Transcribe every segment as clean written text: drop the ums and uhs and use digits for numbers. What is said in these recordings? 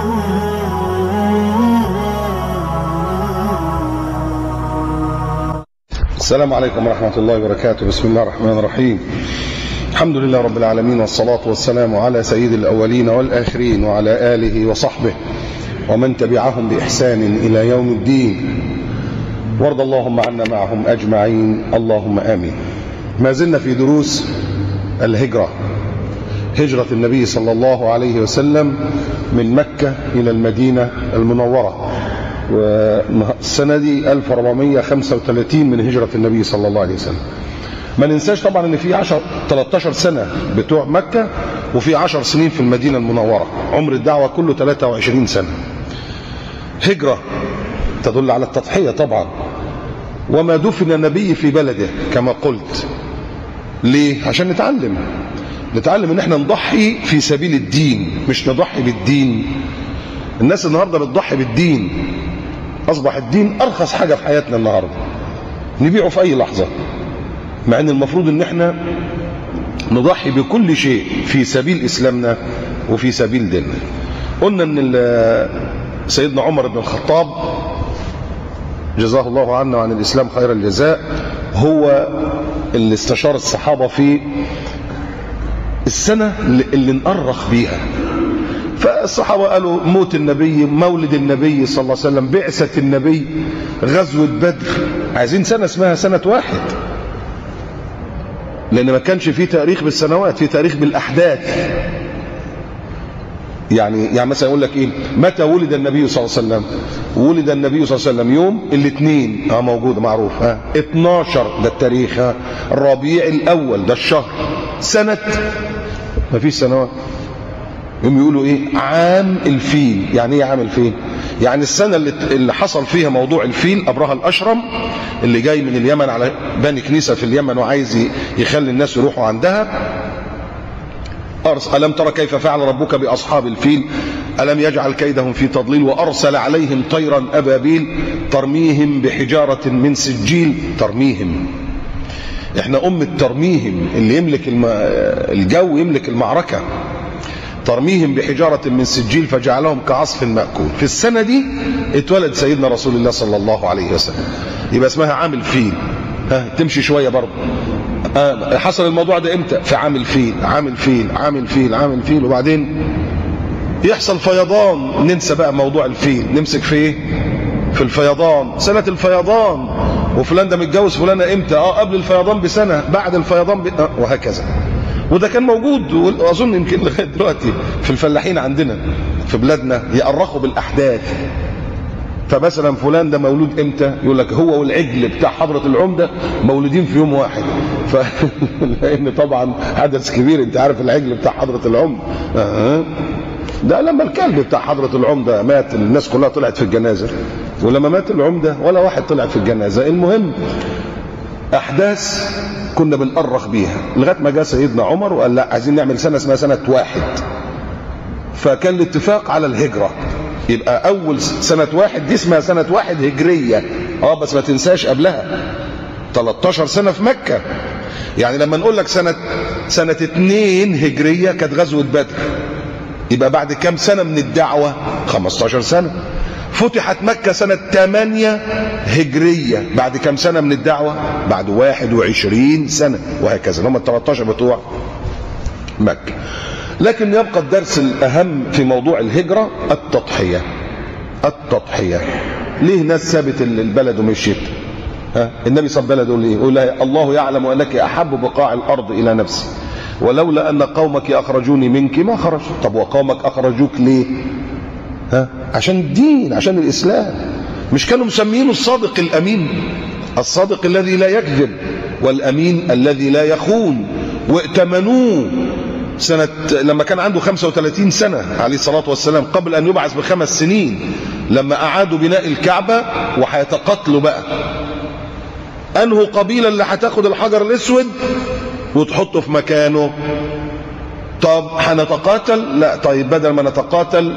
السلام عليكم ورحمة الله وبركاته. بسم الله الرحمن الرحيم. الحمد لله رب العالمين، والصلاة والسلام على سيد الأولين والآخرين وعلى آله وصحبه ومن تبعهم بإحسان إلى يوم الدين، وارض اللهم عنا معهم أجمعين، اللهم آمين. ما زلنا في دروس الهجرة، هجرة النبي صلى الله عليه وسلم من مكة إلى المدينة المنورة، والسنة دي 1435 من هجرة النبي صلى الله عليه وسلم. ما ننساش طبعا ان في 13 سنة بتوع مكة، وفي 10 سنين في المدينة المنورة، عمر الدعوة كله 23 سنة. هجرة تدل على التضحية طبعا، وما دفن النبي في بلده كما قلت. ليه؟ عشان نتعلم ان احنا نضحي في سبيل الدين، مش نضحي بالدين. الناس النهاردة بتضحي بالدين، اصبح الدين ارخص حاجة في حياتنا النهاردة، نبيعه في اي لحظة، مع ان المفروض ان احنا نضحي بكل شيء في سبيل اسلامنا وفي سبيل ديننا. قلنا ان سيدنا عمر بن الخطاب جزاه الله عنا وعن الاسلام خير الجزاء هو اللي استشار الصحابة في السنة اللي نأرخ بيها. فالصحابة قالوا موت النبي، مولد النبي صلى الله عليه وسلم، بعثة النبي، غزوة بدر، عايزين سنة اسمها سنة واحد، لأن ما كانش فيه تاريخ بالسنوات، فيه تاريخ بالأحداث. يعني مثلا يقول لك ايه، متى ولد النبي صلى الله عليه وسلم؟ ولد النبي صلى الله عليه وسلم يوم الاثنين، موجود معروف، 12 ده التاريخ، الربيع الأول ده الشهر، سنة ما فيش سنوات. هم يقولوا ايه؟ عام الفيل. يعني ايه عام الفيل؟ يعني السنة اللي حصل فيها موضوع الفيل، أبرهة الأشرم اللي جاي من اليمن على بني كنيسة في اليمن وعايز يخلي الناس يروحوا عندها. ألم ترى كيف فعل ربك بأصحاب الفيل ألم يجعل كيدهم في تضليل وأرسل عليهم طيرا أبابيل ترميهم بحجارة من سجيل. ترميهم، احنا الترميهم، اللي يملك الجو يملك المعركة. ترميهم بحجارة من سجيل فجعلهم كعصف مأكول. في السنة دي اتولد سيدنا رسول الله صلى الله عليه وسلم، يبقى اسمها عام الفيل. تمشي شوية برضه. حصل الموضوع ده امتى؟ في عام الفيل، عام الفيل، عام الفيل، عام الفيل. وبعدين يحصل فيضان، ننسى بقى موضوع الفيل، نمسك في ايه؟ في الفيضان، سنة الفيضان. وفلان ده متجوز فلانة امتى؟ قبل الفيضان بسنة، بعد الفيضان وهكذا. وده كان موجود، واظن يمكن لغايه دلوقتي في الفلاحين عندنا في بلادنا يأرخوا بالاحداث. فمثلا فلان ده مولود امتى؟ يقول لك هو والعجل بتاع حضرة العمدة مولودين في يوم واحد. لان طبعا حدث كبير، انت عارف العجل بتاع حضرة العمدة ده لما الكلب بتاع حضرة العمدة مات الناس كلها طلعت في الجنازة، ولما مات العمدة ولا واحد طلع في الجنازة. المهم احداث كنا بنأرخ بيها لغايه ما جاء سيدنا عمر وقال لا، عايزين نعمل سنه اسمها سنه واحد. فكان الاتفاق على الهجره، يبقى اول سنه واحد دي اسمها سنه واحد هجريه. بس ما تنساش قبلها 13 سنه في مكه. يعني لما نقول لك سنه 2 هجريه كانت غزوه بدر، يبقى بعد كام سنه من الدعوه؟ 15 سنه. فتحت مكة سنة 8 هجرية، بعد كم سنة من الدعوة؟ بعد 21 سنة، وهكذا. هم 13 بتوع مكة. لكن يبقى الدرس الأهم في موضوع الهجرة التضحية. التضحية ليه ناس سابت البلد ومشيت؟ النبي صلى الله عليه وسلم يقول لها الله يعلم أنك أحب بقاع الأرض إلى نفسي ولولا أن قومك أخرجوني منك ما خرجت. طب وقومك أخرجوك ليه؟ عشان الدين، عشان الإسلام. مش كانوا مسمينه الصادق الأمين؟ الصادق الذي لا يكذب، والأمين الذي لا يخون. وائتمنوه سنة لما كان عنده 35 سنة عليه الصلاة والسلام، قبل أن يبعث ب5 سنين، لما أعادوا بناء الكعبة وهيتقاتلوا بقى. أنه قبيلة اللي هتاخد الحجر الأسود وتحطه في مكانه. طب هنتقاتل؟ لا، طيب بدل ما نتقاتل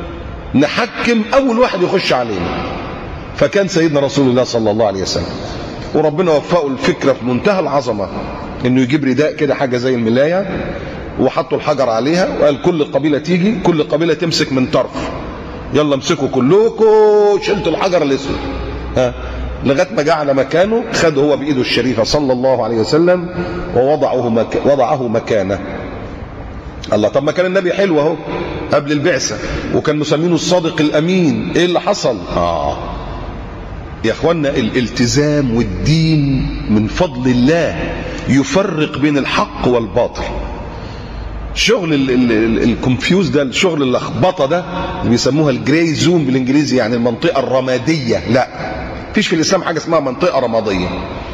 نحكم أول واحد يخش علينا. فكان سيدنا رسول الله صلى الله عليه وسلم، وربنا وفقه الفكرة في منتهى العظمة، انه يجيب رداء كده حاجة زي الملاية وحطوا الحجر عليها، وقال كل قبيلة تيجي، كل قبيلة تمسك من طرف يلا امسكوا كلكم، شلتوا الحجر الاسود لغايه ما جه على مكانه، خد هو بايده الشريفه صلى الله عليه وسلم ووضعه مكانه. الله، طب ما كان النبي حلو اهو قبل البعثه وكان مسمينه الصادق الامين، ايه اللي حصل؟ يا اخوانا الالتزام والدين من فضل الله يفرق بين الحق والباطل. شغل الكونفيوز ده، الشغل اللخبطه ده اللي بيسموها الجراي زون بالانجليزي، يعني المنطقه الرماديه، لا مفيش في الاسلام حاجه اسمها منطقه رماديه،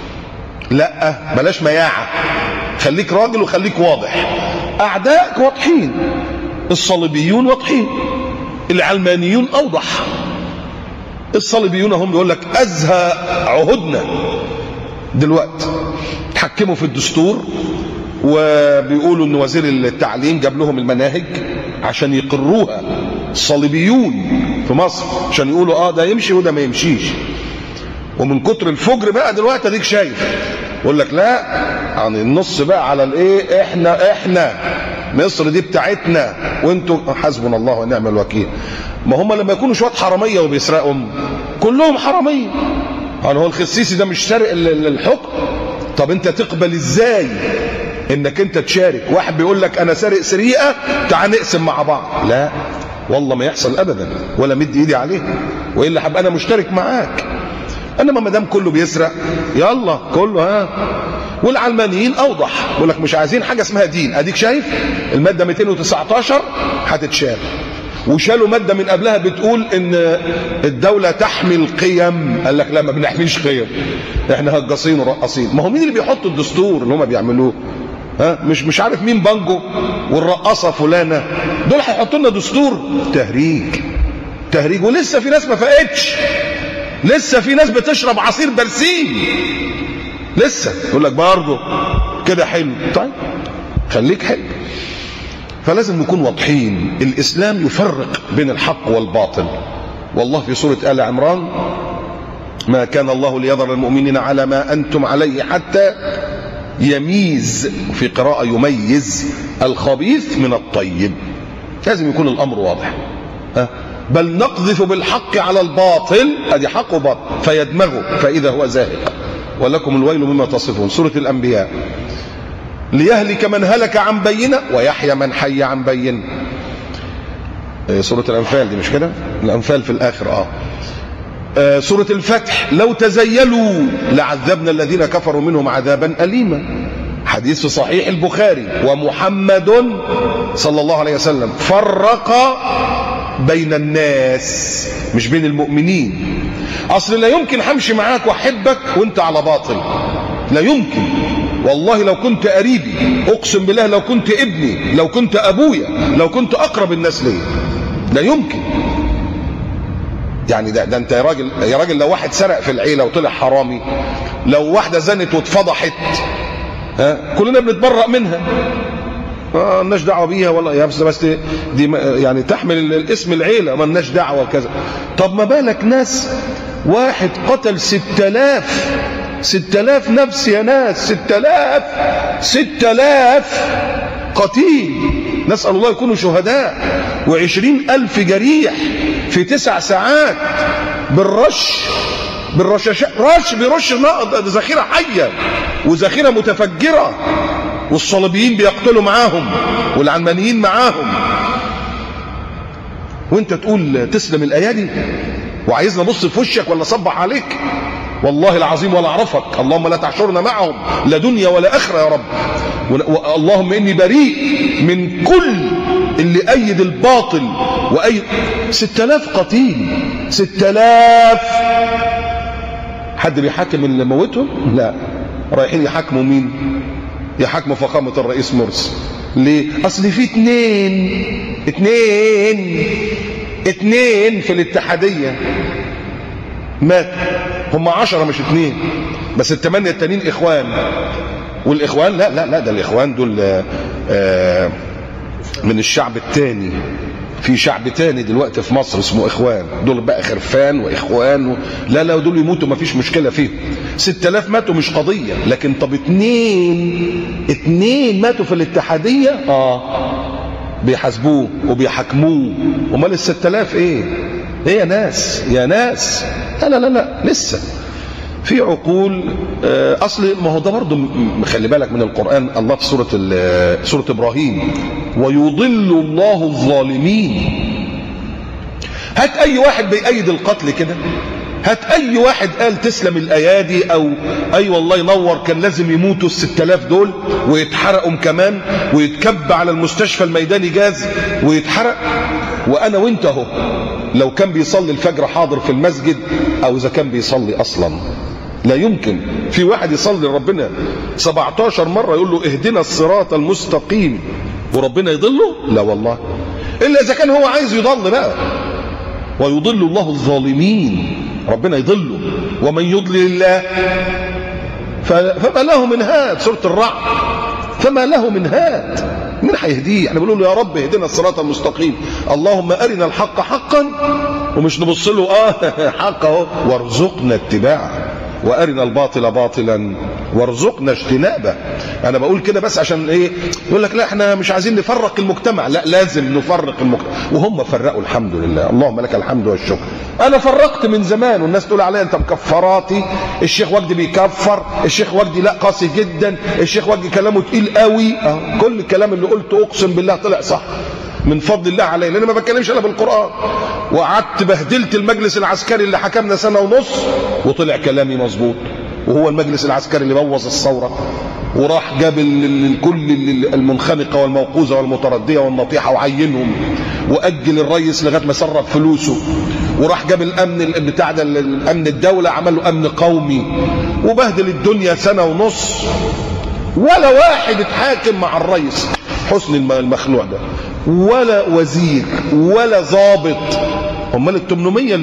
لا بلاش مياعه، خليك راجل وخليك واضح. اعدائك واضحين، الصليبيون واضحين، العلمانيون اوضح. الصليبيون هم بيقول لك ازهى عهودنا دلوقتي، تحكموا في الدستور وبيقولوا ان وزير التعليم جاب لهم المناهج عشان يقروها، الصليبيون في مصر عشان يقولوا ده يمشي وده ما يمشيش. ومن كتر الفجر بقى دلوقتي اديك شايف يقول لك لا يعني النص بقى على الايه، احنا مصر دي بتاعتنا وانتوا حسبنا الله ونعم الوكيل. ما هم لما يكونوا شويه حراميه وبيسرقهم كلهم حراميه، يعني هو الخسيسي ده مش سارق الحكم؟ طب انت تقبل ازاي انك انت تشارك واحد بيقول لك انا سارق سرقه تعال نقسم مع بعض؟ لا والله ما يحصل ابدا، ولا مد ايدي عليه، والا هبقى انا مشترك معاك. انما ما دام كله بيسرق يلا كله والعلمانيين اوضح، يقول لك مش عايزين حاجه اسمها دين، اديك شايف الماده 219 هتتشال، وشالوا ماده من قبلها بتقول ان الدوله تحمي القيم، قال لك لا ما بنحميش قيم، احنا هجاصين ورقاصين. ما هو مين اللي بيحط الدستور اللي هم بيعملوه؟ مش عارف مين بانجو والرقاصه فلانه، دول هيحطوا لنا دستور؟ تهريج. ولسه في ناس ما فاقتش، لسه في ناس بتشرب عصير برسيم، لسه يقول لك برضه كده حلو. طيب خليك حلو. فلازم نكون واضحين، الاسلام يفرق بين الحق والباطل. والله في سوره آل عمران ما كان الله ليذر المؤمنين على ما انتم عليه حتى يميز، في قراءة يميز الخبيث من الطيب. لازم يكون الامر واضح. بل نقذف بالحق على الباطل، ادي حق وباطل، فيدمغه فاذا هو زاهق ولكم الويل مما تصفون. سورة الانبياء ليهلك من هلك عن بينه ويحيى من حي عن بينه. سورة الانفال دي مش كده؟ الانفال في الاخر. سورة الفتح لو تزيلوا لعذبنا الذين كفروا منهم عذابا أليما. حديث في صحيح البخاري ومحمد صلى الله عليه وسلم فرق بين الناس مش بين المؤمنين. اصل لا يمكن همشي معاك واحبك وانت على باطل، لا يمكن. والله لو كنت قريبي، اقسم بالله لو كنت ابني، لو كنت ابويا، لو كنت اقرب الناس لي، لا يمكن. يعني ده انت يا راجل لو واحد سرق في العيله وطلع حرامي، لو واحده زنت واتفضحت كلنا بنتبرأ منها، مالناش دعوه بيها والله يا بس دي يعني تحمل الاسم العيله مالناش دعوه وكذا. طب ما بالك ناس واحد قتل 6000 نفس يا ناس، 6000 قتيل، نسأل الله يكونوا شهداء، و20,000 جريح في 9 ساعات بالرشاشات، بيرش ذخيرة حية وذخيرة متفجرة، والصليبيين بيقتلوا معاهم والعلمانيين معاهم، وانت تقول تسلم الايادي وعايزنا نبص في وشك ولا صبح عليك؟ والله العظيم ولا اعرفك. اللهم لا تحشرنا معهم لا دنيا ولا اخره يا رب. اللهم اني بريء من كل اللي ايد الباطل وايد. 6000 قتيل، 6000. حد بيحاكم اللي موتهم؟ لا. رايحين يحاكموا مين؟ يحاكموا فخامة الرئيس مرسي. ليه؟ اصل في اتنين في الاتحادية ماتوا، هم 10 مش 2 بس، ال8 التانيين اخوان. والاخوان لا ده الاخوان دول من الشعب التاني. في شعب تاني دلوقتي في مصر اسمه اخوان، دول بقى خرفان واخوان لا دول يموتوا ما فيش مشكله فيهم. 6000 ماتوا مش قضيه، لكن طب اتنين ماتوا في الاتحاديه بيحاسبوه وبيحاكموه. امال ال 6000 ايه؟ ايه يا ناس يا ناس؟ لا لا لا لسه في عقول. اصل ما هو ده برضه خلي بالك من القرآن. الله في سورة ابراهيم ويضل الله الظالمين. هات اي واحد بيأيد القتل كده، هات اي واحد قال تسلم الايادي او اي والله ينور كان لازم يموتوا ال6000 دول ويتحرقوا كمان ويتكب على المستشفى الميداني جاز ويتحرق. وانا وانت اهو لو كان بيصلي الفجر حاضر في المسجد او اذا كان بيصلي اصلا، لا يمكن في واحد يصلي ربنا 17 مرة يقول له اهدنا الصراط المستقيم وربنا يضله؟ لا والله، الا اذا كان هو عايز يضل بقى. ويضل الله الظالمين، ربنا يضله. ومن يضلل الله فما له من هاد، سورة الرعد. فما له من هاد، مين هيهديه؟ احنا بنقول له يا رب اهدنا الصراط المستقيم، اللهم ارنا الحق حقا ومش نبص له حق اهو وارزقنا اتباعه، وارنا الباطل باطلا وارزقنا اجتنابه. انا بقول كده بس عشان ايه؟ يقول لك لا احنا مش عايزين نفرق المجتمع. لا، لازم نفرق المجتمع، وهم فرقوا الحمد لله، اللهم لك الحمد والشكر. انا فرقت من زمان والناس تقول عليا انت مكفراتي، الشيخ وجدي بيكفر، الشيخ وجدي لا قاسي جدا، الشيخ وجدي كلامه تقيل قوي. كل الكلام اللي قلته اقسم بالله طلع صح من فضل الله علي، لان ما بتكلمش انا بالقران. وقعدت بهدلت المجلس العسكري اللي حكمنا 1.5 سنة وطلع كلامي مظبوط، وهو المجلس العسكري اللي بوظ الثوره وراح جاب كل المنخنقه والموقوذه والمترديه والنطيحه وعينهم، واجل الرئيس لغايه ما سرب فلوسه، وراح جاب الامن بتاع ده الامن الدوله عمل له امن قومي، وبهدل الدنيا 1.5 سنة. ولا واحد اتحاكم مع الرئيس حسني المخلوع ده، ولا وزير ولا ضابط. امال ال 800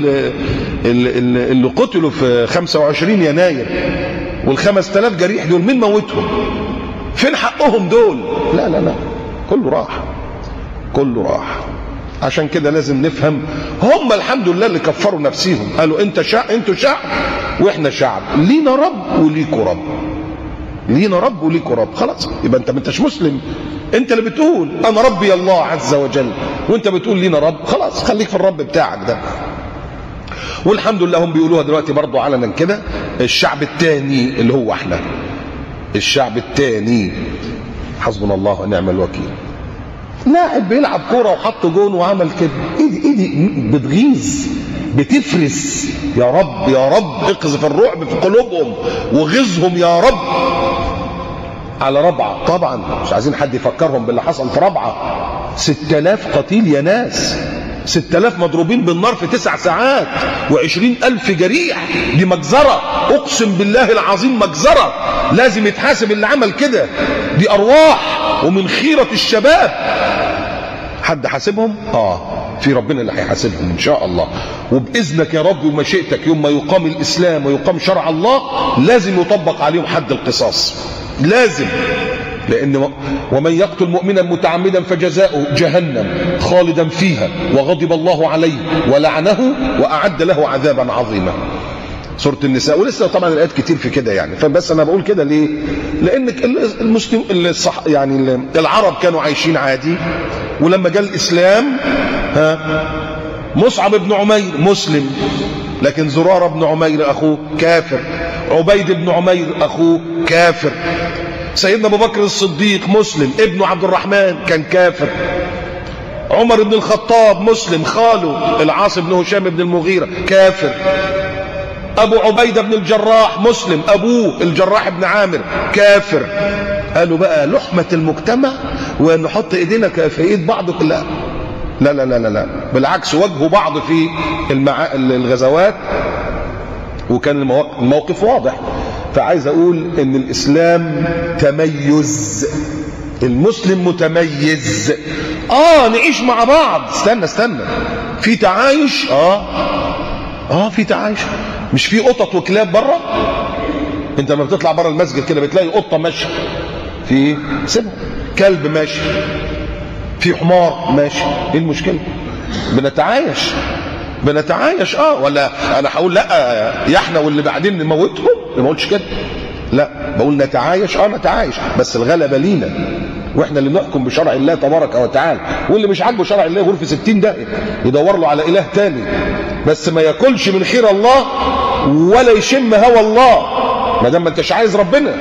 اللي قتلوا في 25 يناير وال5000 جريح دول مين موتهم؟ فين حقهم دول؟ لا لا لا، كله راح، كله راح. عشان كده لازم نفهم، هم الحمد لله اللي كفروا نفسيهم، قالوا انتوا شعب واحنا شعب، لينا رب وليكوا رب، لينا رب وليكوا رب. خلاص يبقى انت ما انتش مسلم، انت اللي بتقول انا ربي الله عز وجل وانت بتقول لينا رب، خلاص خليك في الرب بتاعك ده. والحمد لله هم بيقولوها دلوقتي برضو علنا كده، الشعب التاني اللي هو احنا، الشعب التاني. حسبنا الله ونعم الوكيل. لاعب بيلعب كوره وحط جون وعمل كده، ايدي بتغيظ بتفرس. يا رب يا رب اقذف الرعب في قلوبهم وغيظهم يا رب. على ربعه طبعا مش عايزين حد يفكرهم باللي حصل في ربعه. 6000 قتيل يا ناس، 6000 مضروبين بالنار في 9 ساعات و20,000 جريح. دي مجزرة، اقسم بالله العظيم مجزرة، لازم يتحاسب اللي عمل كده. دي ارواح ومن خيرة الشباب. حد حاسبهم؟ في ربنا اللي هيحاسبهم ان شاء الله، وباذنك يا رب ومشيئتك يوم ما يقام الاسلام ويقام شرع الله لازم يطبق عليهم حد القصاص، لازم. لأن ومن يقتل مؤمنا متعمدا فجزاؤه جهنم خالدا فيها وغضب الله عليه ولعنه وأعد له عذابا عظيما. سورة النساء. ولسه طبعا الآيات كتير في كده يعني، فبس أنا بقول كده ليه؟ لأن المسلم يعني العرب كانوا عايشين عادي، ولما جاء الإسلام مصعب بن عمير مسلم، لكن زرارة بن عمير أخوه كافر، عبيد بن عمير أخوه كافر، سيدنا أبو بكر الصديق مسلم، ابنه عبد الرحمن كان كافر، عمر بن الخطاب مسلم، خاله العاص بن هشام بن المغيرة كافر، أبو عبيدة بن الجراح مسلم، أبوه الجراح بن عامر كافر. قالوا بقى لحمة المجتمع ونحط إيدينا في إيد بعض كلها. لا لا لا لا لا، بالعكس واجهوا بعض في الغزوات، وكان الموقف واضح. فعايز أقول إن الإسلام تميز، المسلم متميز. نعيش مع بعض، استنى في تعايش، في تعايش، مش في قطط وكلاب بره. انت لما بتطلع بره المسجد كده بتلاقي قطه ماشيه، في سيبها، كلب ماشي، في حمار ماشي، ايه المشكله؟ بنتعايش ولا انا هقول لا يا احنا واللي بعدين نموتهم؟ ما قلتش كده، لا بقول نتعايش، نتعايش، بس الغلبه لينا، واحنا اللي نحكم بشرع الله تبارك وتعالى، واللي مش عاجبه شرع الله يغور في 60 داهيه يدور له على اله تاني، بس ما ياكلش من خير الله ولا يشم هوى الله ما دام ما انتش عايز ربنا.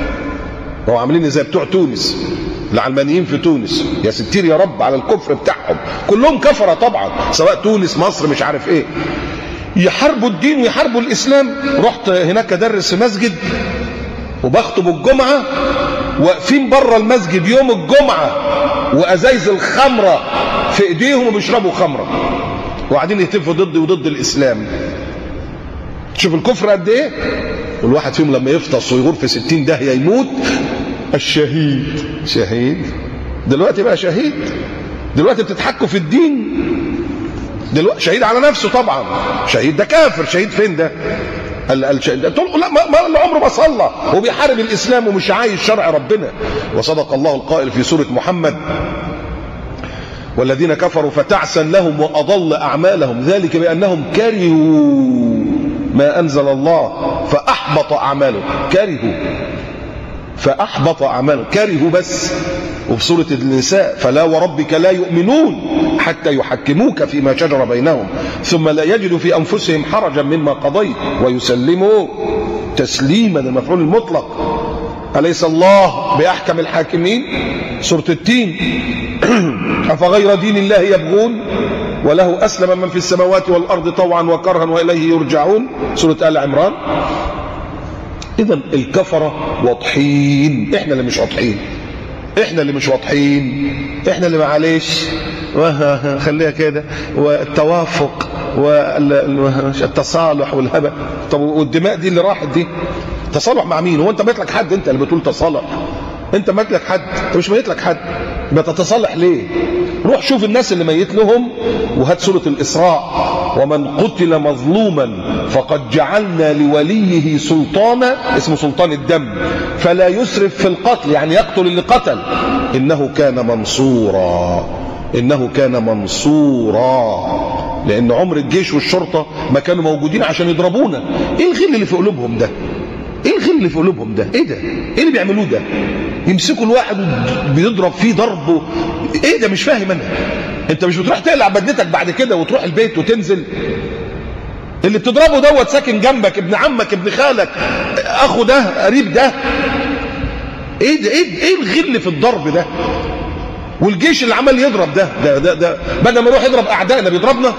هو عاملين زي بتوع تونس، العلمانيين في تونس، يا ستير يا رب على الكفر بتاعهم، كلهم كفره طبعا، سواء تونس مصر مش عارف ايه، يحاربوا الدين ويحاربوا الاسلام. رحت هناك ادرس في مسجد وبخطب الجمعه، واقفين بره المسجد يوم الجمعه وازايز الخمره في ايديهم وبيشربوا خمره وقاعدين يهتفوا ضدي وضد الاسلام. شوف الكفر قد ايه. والواحد فيهم لما يفطس ويغور في 60 داهيه يموت، الشهيد شهيد. دلوقتي بقى شهيد، دلوقتي بتتحكوا في الدين، دلوقتي شهيد على نفسه طبعا، شهيد ده كافر. شهيد فين ده؟ الشهيد ده لا ما عمره ما صلى وبيحارب الاسلام ومش عايز شرع ربنا. وصدق الله القائل في سوره محمد: والذين كفروا فتعسا لهم واضل اعمالهم ذلك بانهم كرهوا ما انزل الله فاحبط اعمالهم. كرهوا فاحبط اعمالهم، كرهوا بس. وفي سوره النساء: فلا وربك لا يؤمنون حتى يحكموك فيما شجر بينهم ثم لا يجدوا في انفسهم حرجا مما قضيت ويسلموا تسليما. المفعول المطلق: أليس الله بأحكم الحاكمين. سورة التين: أفغير دين الله يبغون وله أسلم من في السماوات والأرض طوعا وكرها وإليه يرجعون. سورة آل عمران. إذن الكفرة واضحين، إحنا اللي مش واضحين، إحنا اللي مش واضحين، إحنا اللي معلش خليها كده، والتوافق والتصالح والهبة. طب والدماء دي اللي راحت دي تصالح مع مين؟ هو انت ميت لك حد؟ انت اللي بتقول تصالح، انت ميت لك حد؟ انت مش ميت لك حد، بتتصالح ليه؟ روح شوف الناس اللي ميت لهم، وهات سورة الإسراء: ومن قتل مظلوما فقد جعلنا لوليه سلطانا، اسمه سلطان الدم، فلا يسرف في القتل، يعني يقتل اللي قتل، إنه كان منصورا، إنه كان منصورا. لأن عمر الجيش والشرطة ما كانوا موجودين عشان يضربونا. إيه الغل اللي في قلوبهم ده؟ ايه الغل اللي في قلوبهم ده؟ ايه ده؟ ايه اللي بيعملوه ده؟ يمسكوا الواحد بيضرب فيه ضرب ايه ده؟ مش فاهم انا. انت مش بتروح تقلع بدلتك بعد كده وتروح البيت وتنزل؟ اللي بتضربه دوت ساكن جنبك، ابن عمك، ابن خالك، اخو ده، قريب ده. ايه ده؟ ايه الغل في الضرب ده؟ والجيش اللي عمال يضرب ده بدل ما يروح يضرب اعدائنا بيضربنا.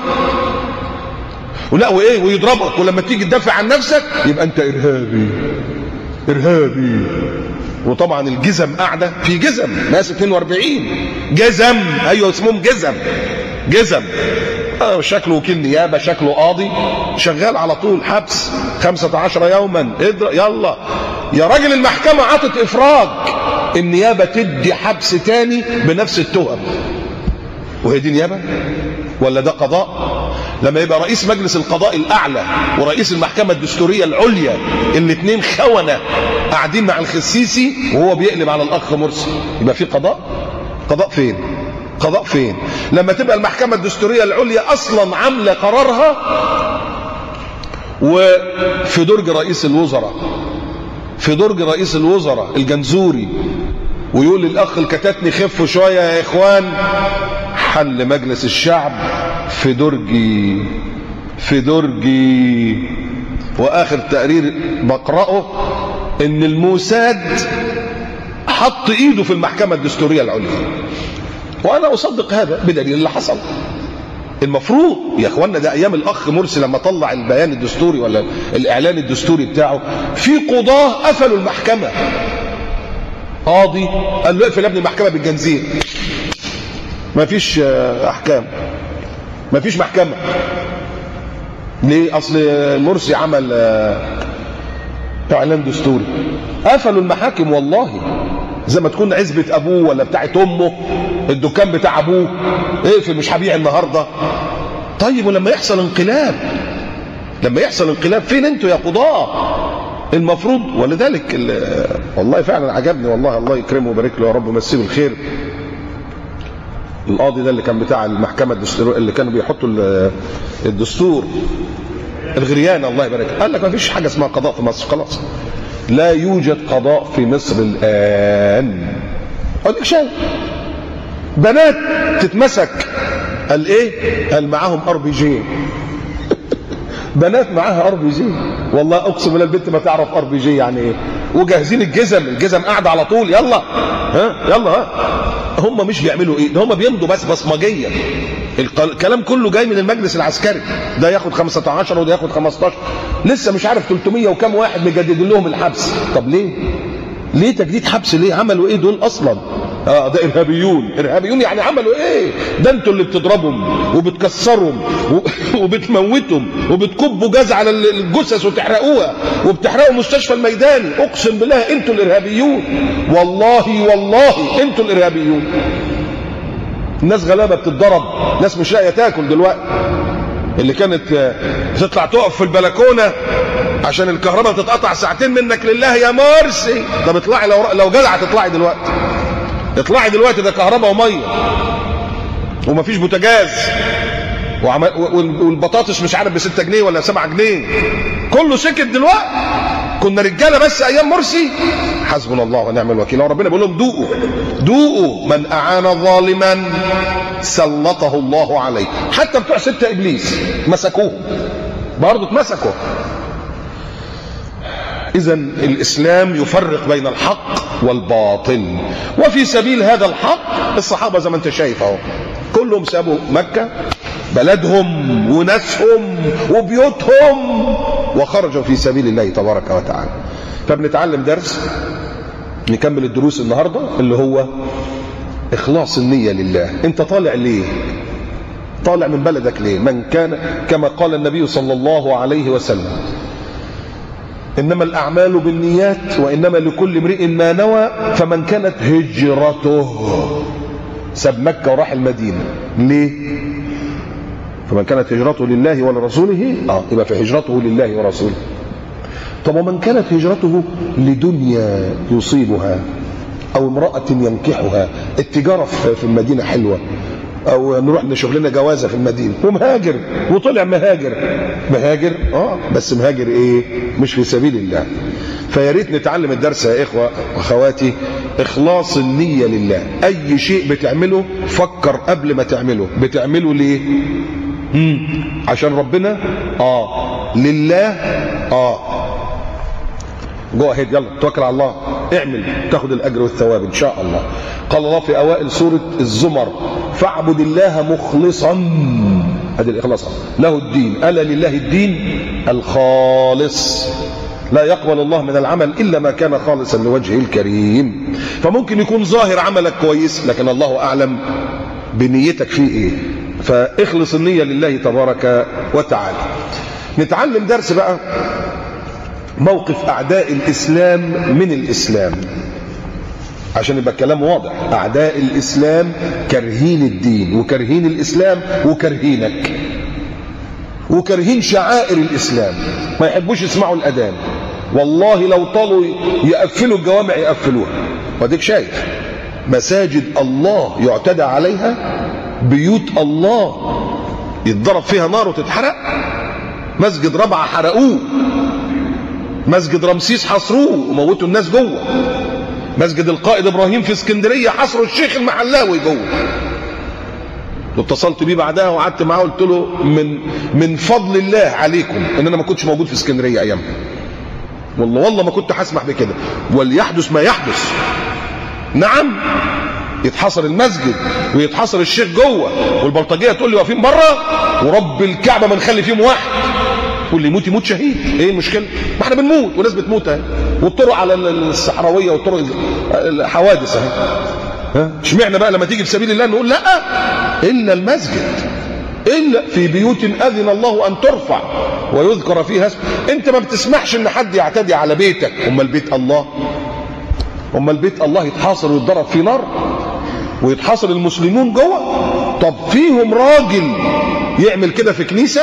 ولا وايه ويضربك، ولما تيجي تدافع عن نفسك يبقى انت ارهابي ارهابي. وطبعا الجزم قاعده في جزم ناس 42 جزم، ايوه اسمهم جزم شكله وكيل نيابه، شكله قاضي، شغال على طول حبس 15 يوما. يلا يا راجل، المحكمه عطت افراج، النيابه تدي حبس تاني بنفس التهم. وهي دي نيابه ولا ده قضاء؟ لما يبقى رئيس مجلس القضاء الأعلى ورئيس المحكمة الدستورية العليا الاثنين خونة قاعدين مع الخسيسي وهو بيقلب على الأخ مرسي، يبقى في قضاء؟ قضاء فين؟ قضاء فين؟ لما تبقى المحكمة الدستورية العليا أصلا عاملة قرارها وفي درج رئيس الوزراء، في درج رئيس الوزراء الجنزوري، ويقول للأخ الكتاتني خفوا شوية يا إخوان، حل مجلس الشعب في درجي. واخر تقرير بقرأه ان الموساد حط ايده في المحكمة الدستورية العليا، وانا اصدق هذا بدليل اللي حصل. المفروض يا اخوانا ده ايام الاخ مرسي لما طلع البيان الدستوري ولا الاعلان الدستوري بتاعه، في قضاة قفلوا المحكمة. قاضي قال له اقفل يا ابني المحكمة بالجنزير، ما فيش احكام، ما فيش محكمة. ليه؟ اصل مرسي عمل اعلان دستوري. قفلوا المحاكم والله، زي ما تكون عزبة ابوه ولا بتاعت امه، الدكان بتاع ابوه اقفل مش هبيع النهارده. طيب ولما يحصل انقلاب، لما يحصل انقلاب فين انتوا يا قضاة؟ المفروض. ولذلك والله فعلا عجبني والله، الله يكرمه ويبارك له يا رب ويمسيه بالخير، القاضي ده اللي كان بتاع المحكمة الدستورية اللي كانوا بيحطوا الدستور، الغريان الله يبارك، قال لك ما فيش حاجة اسمها قضاء في مصر، خلاص لا يوجد قضاء في مصر الآن. اديك شايف بنات تتمسك قال ايه؟ قال معاهم RPG. بنات معاها RPG، والله اقسم بالله البنت ما تعرف RPG يعني ايه، وجاهزين الجزم قاعده على طول، يلا ها يلا ها. هم مش بيعملوا ايه، ده هم بيمضوا بس بصمجيا. الكلام كله جاي من المجلس العسكري، ده ياخد 15 وده ياخد 15، لسه مش عارف 300 وكم واحد مجدد لهم الحبس. طب ليه تجديد حبس؟ ليه؟ عملوا ايه دول اصلا؟ ده ارهابيون. ارهابيون يعني عملوا ايه؟ ده انتوا اللي بتضربهم وبتكسرهم وبتموتهم وبتكبوا جاز على الجثث وتحرقوها وبتحرقوا مستشفى الميداني. اقسم بالله انتوا الارهابيون، والله انتوا الارهابيون. الناس غلابه بتتضرب، ناس مش لاقيه تاكل دلوقتي. اللي كانت تطلع تقف في البلكونه عشان الكهرباء تتقطع ساعتين منك لله يا مرسي. طب اطلعي لو جدع تطلعي دلوقتي، اطلعي دلوقتي، ده كهرباء وميه ومفيش بوتاجاز والبطاطس مش عارف ب6 جنيه ولا 7 جنيه، كله سكت دلوقتي. كنا رجاله بس ايام مرسي. حسبنا الله ونعم الوكيل. وربنا بيقول لهم دوقوا من اعان ظالما سلطه الله عليه. حتى بتوع 6 ابليس مسكوه برضه، اتمسكوا. اذا الاسلام يفرق بين الحق والباطل، وفي سبيل هذا الحق الصحابه زي ما انت شايف اهو كلهم سابوا مكه بلدهم وناسهم وبيوتهم وخرجوا في سبيل الله تبارك وتعالى. فبنتعلم درس، نكمل الدروس النهارده اللي هو اخلاص النيه لله. انت طالع ليه؟ طالع من بلدك ليه؟ من كان كما قال النبي صلى الله عليه وسلم إنما الأعمال بالنيات وإنما لكل امرئ ما نوى. فمن كانت هجرته، ساب مكة وراح المدينة ليه؟ فمن كانت هجرته لله ولرسوله يبقى في هجرته لله ورسوله. طب ومن كانت هجرته لدنيا يصيبها أو امرأة ينكحها، التجارة في المدينة حلوة، او نروح نشوف لنا جوازه في المدينه، ومهاجر وطلع مهاجر بس مهاجر ايه؟ مش في سبيل الله. فيا ريت نتعلم الدرس يا اخوه واخواتي، اخلاص النيه لله. اي شيء بتعمله فكر قبل ما تعمله، بتعمله ليه؟ عشان ربنا؟ لله؟ جو اهيد، يلا توكل على الله، اعمل تاخد الاجر والثواب ان شاء الله. قال الله في اوائل سوره الزمر: فاعبد الله مخلصا، هذا الاخلاص، له الدين. الا لله الدين الخالص، لا يقبل الله من العمل الا ما كان خالصا لوجهه الكريم. فممكن يكون ظاهر عملك كويس لكن الله اعلم بنيتك فيه ايه. فاخلص النيه لله تبارك وتعالى. نتعلم درس بقى، موقف أعداء الإسلام من الإسلام، عشان يبقى الكلام واضح. أعداء الإسلام كارهين الدين وكارهين الإسلام وكارهينك وكارهين شعائر الإسلام، ما يحبوش يسمعوا الأذان. والله لو طالوا يقفلوا الجوامع يقفلوها. واديك شايف مساجد الله يعتدى عليها، بيوت الله يتضرب فيها نار وتتحرق. مسجد ربعة حرقوه، مسجد رمسيس حصروه وموتوا الناس جوه، مسجد القائد ابراهيم في اسكندريه حصروا الشيخ المحلاوي جوه. واتصلت بيه بعدها وقعدت معاه قلت له من فضل الله عليكم ان انا ما كنتش موجود في اسكندريه ايامها، والله ما كنت هسمح بكده، وليحدث ما يحدث. نعم، يتحصر المسجد ويتحصر الشيخ جوه، والبلطجيه تقول لي واقفين بره ورب الكعبه ما نخلي فيهم واحد. واللي يموت يموت شهيد، ايه المشكله؟ ما احنا بنموت وناس بتموت اهي، والطرق على الصحراويه والطرق الحوادث اهي. اشمعنى بقى لما تيجي في سبيل الله نقول لا الا المسجد، الا في بيوت اذن الله ان ترفع ويذكر فيها اسمه. انت ما بتسمحش ان حد يعتدي على بيتك، امال بيت الله؟ امال بيت الله يتحاصر ويتضرب فيه نار ويتحاصر المسلمون جوه؟ طب فيهم راجل يعمل كده في كنيسه؟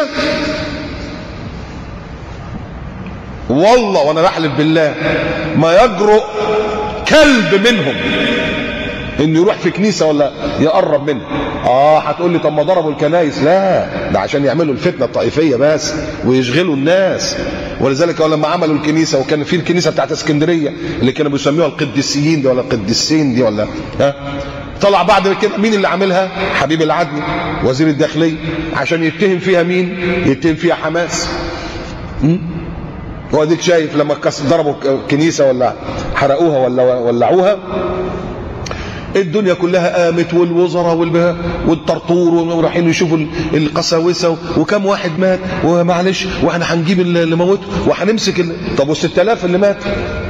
والله وانا بحلف بالله ما يجرؤ كلب منهم انه يروح في كنيسه ولا يقرب منها. هتقول لي طب ما ضربوا الكنايس. لا، ده عشان يعملوا الفتنه الطائفيه بس ويشغلوا الناس. ولذلك لما عملوا الكنيسه، وكان في الكنيسه بتاعت اسكندريه اللي كانوا بيسموها القديسيين دي ولا القديسين دي ولا طلع بعد كده مين اللي عاملها؟ حبيب العدلي وزير الداخليه، عشان يتهم فيها مين؟ يتهم فيها حماس. واديك شايف لما ضربوا كنيسه ولا حرقوها ولا ولعوها، الدنيا كلها قامت، والوزراء والطرطور ورايحين يشوفوا القساوسه، وكم واحد مات، ومعلش واحنا هنجيب اللي موته وهنمسك طب وال6000 اللي ماتوا؟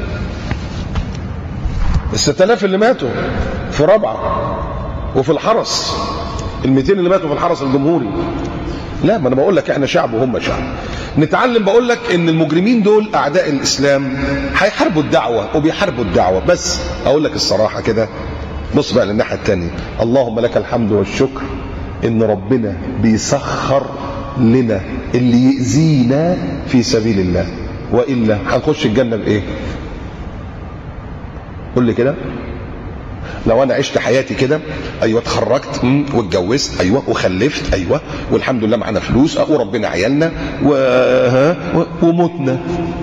ال6000 اللي ماتوا في رابعه وفي الحرس، ال200 اللي ماتوا في الحرس الجمهوري. لا، ما انا بقول لك احنا شعب وهم شعب. نتعلم. بقول لك ان المجرمين دول اعداء الاسلام، هيحاربوا الدعوه وبيحاربوا الدعوه. بس اقول لك الصراحه كده، بص بقى للناحيه الثانيه. اللهم لك الحمد والشكر ان ربنا بيسخر لنا اللي يؤذينا في سبيل الله، والا هنخش الجنه بايه؟ قول لي كده. لو انا عشت حياتي كده، ايوه اتخرجت واتجوزت، ايوه وخلفت، ايوه والحمد لله معانا فلوس، وربنا عيالنا ومتنا،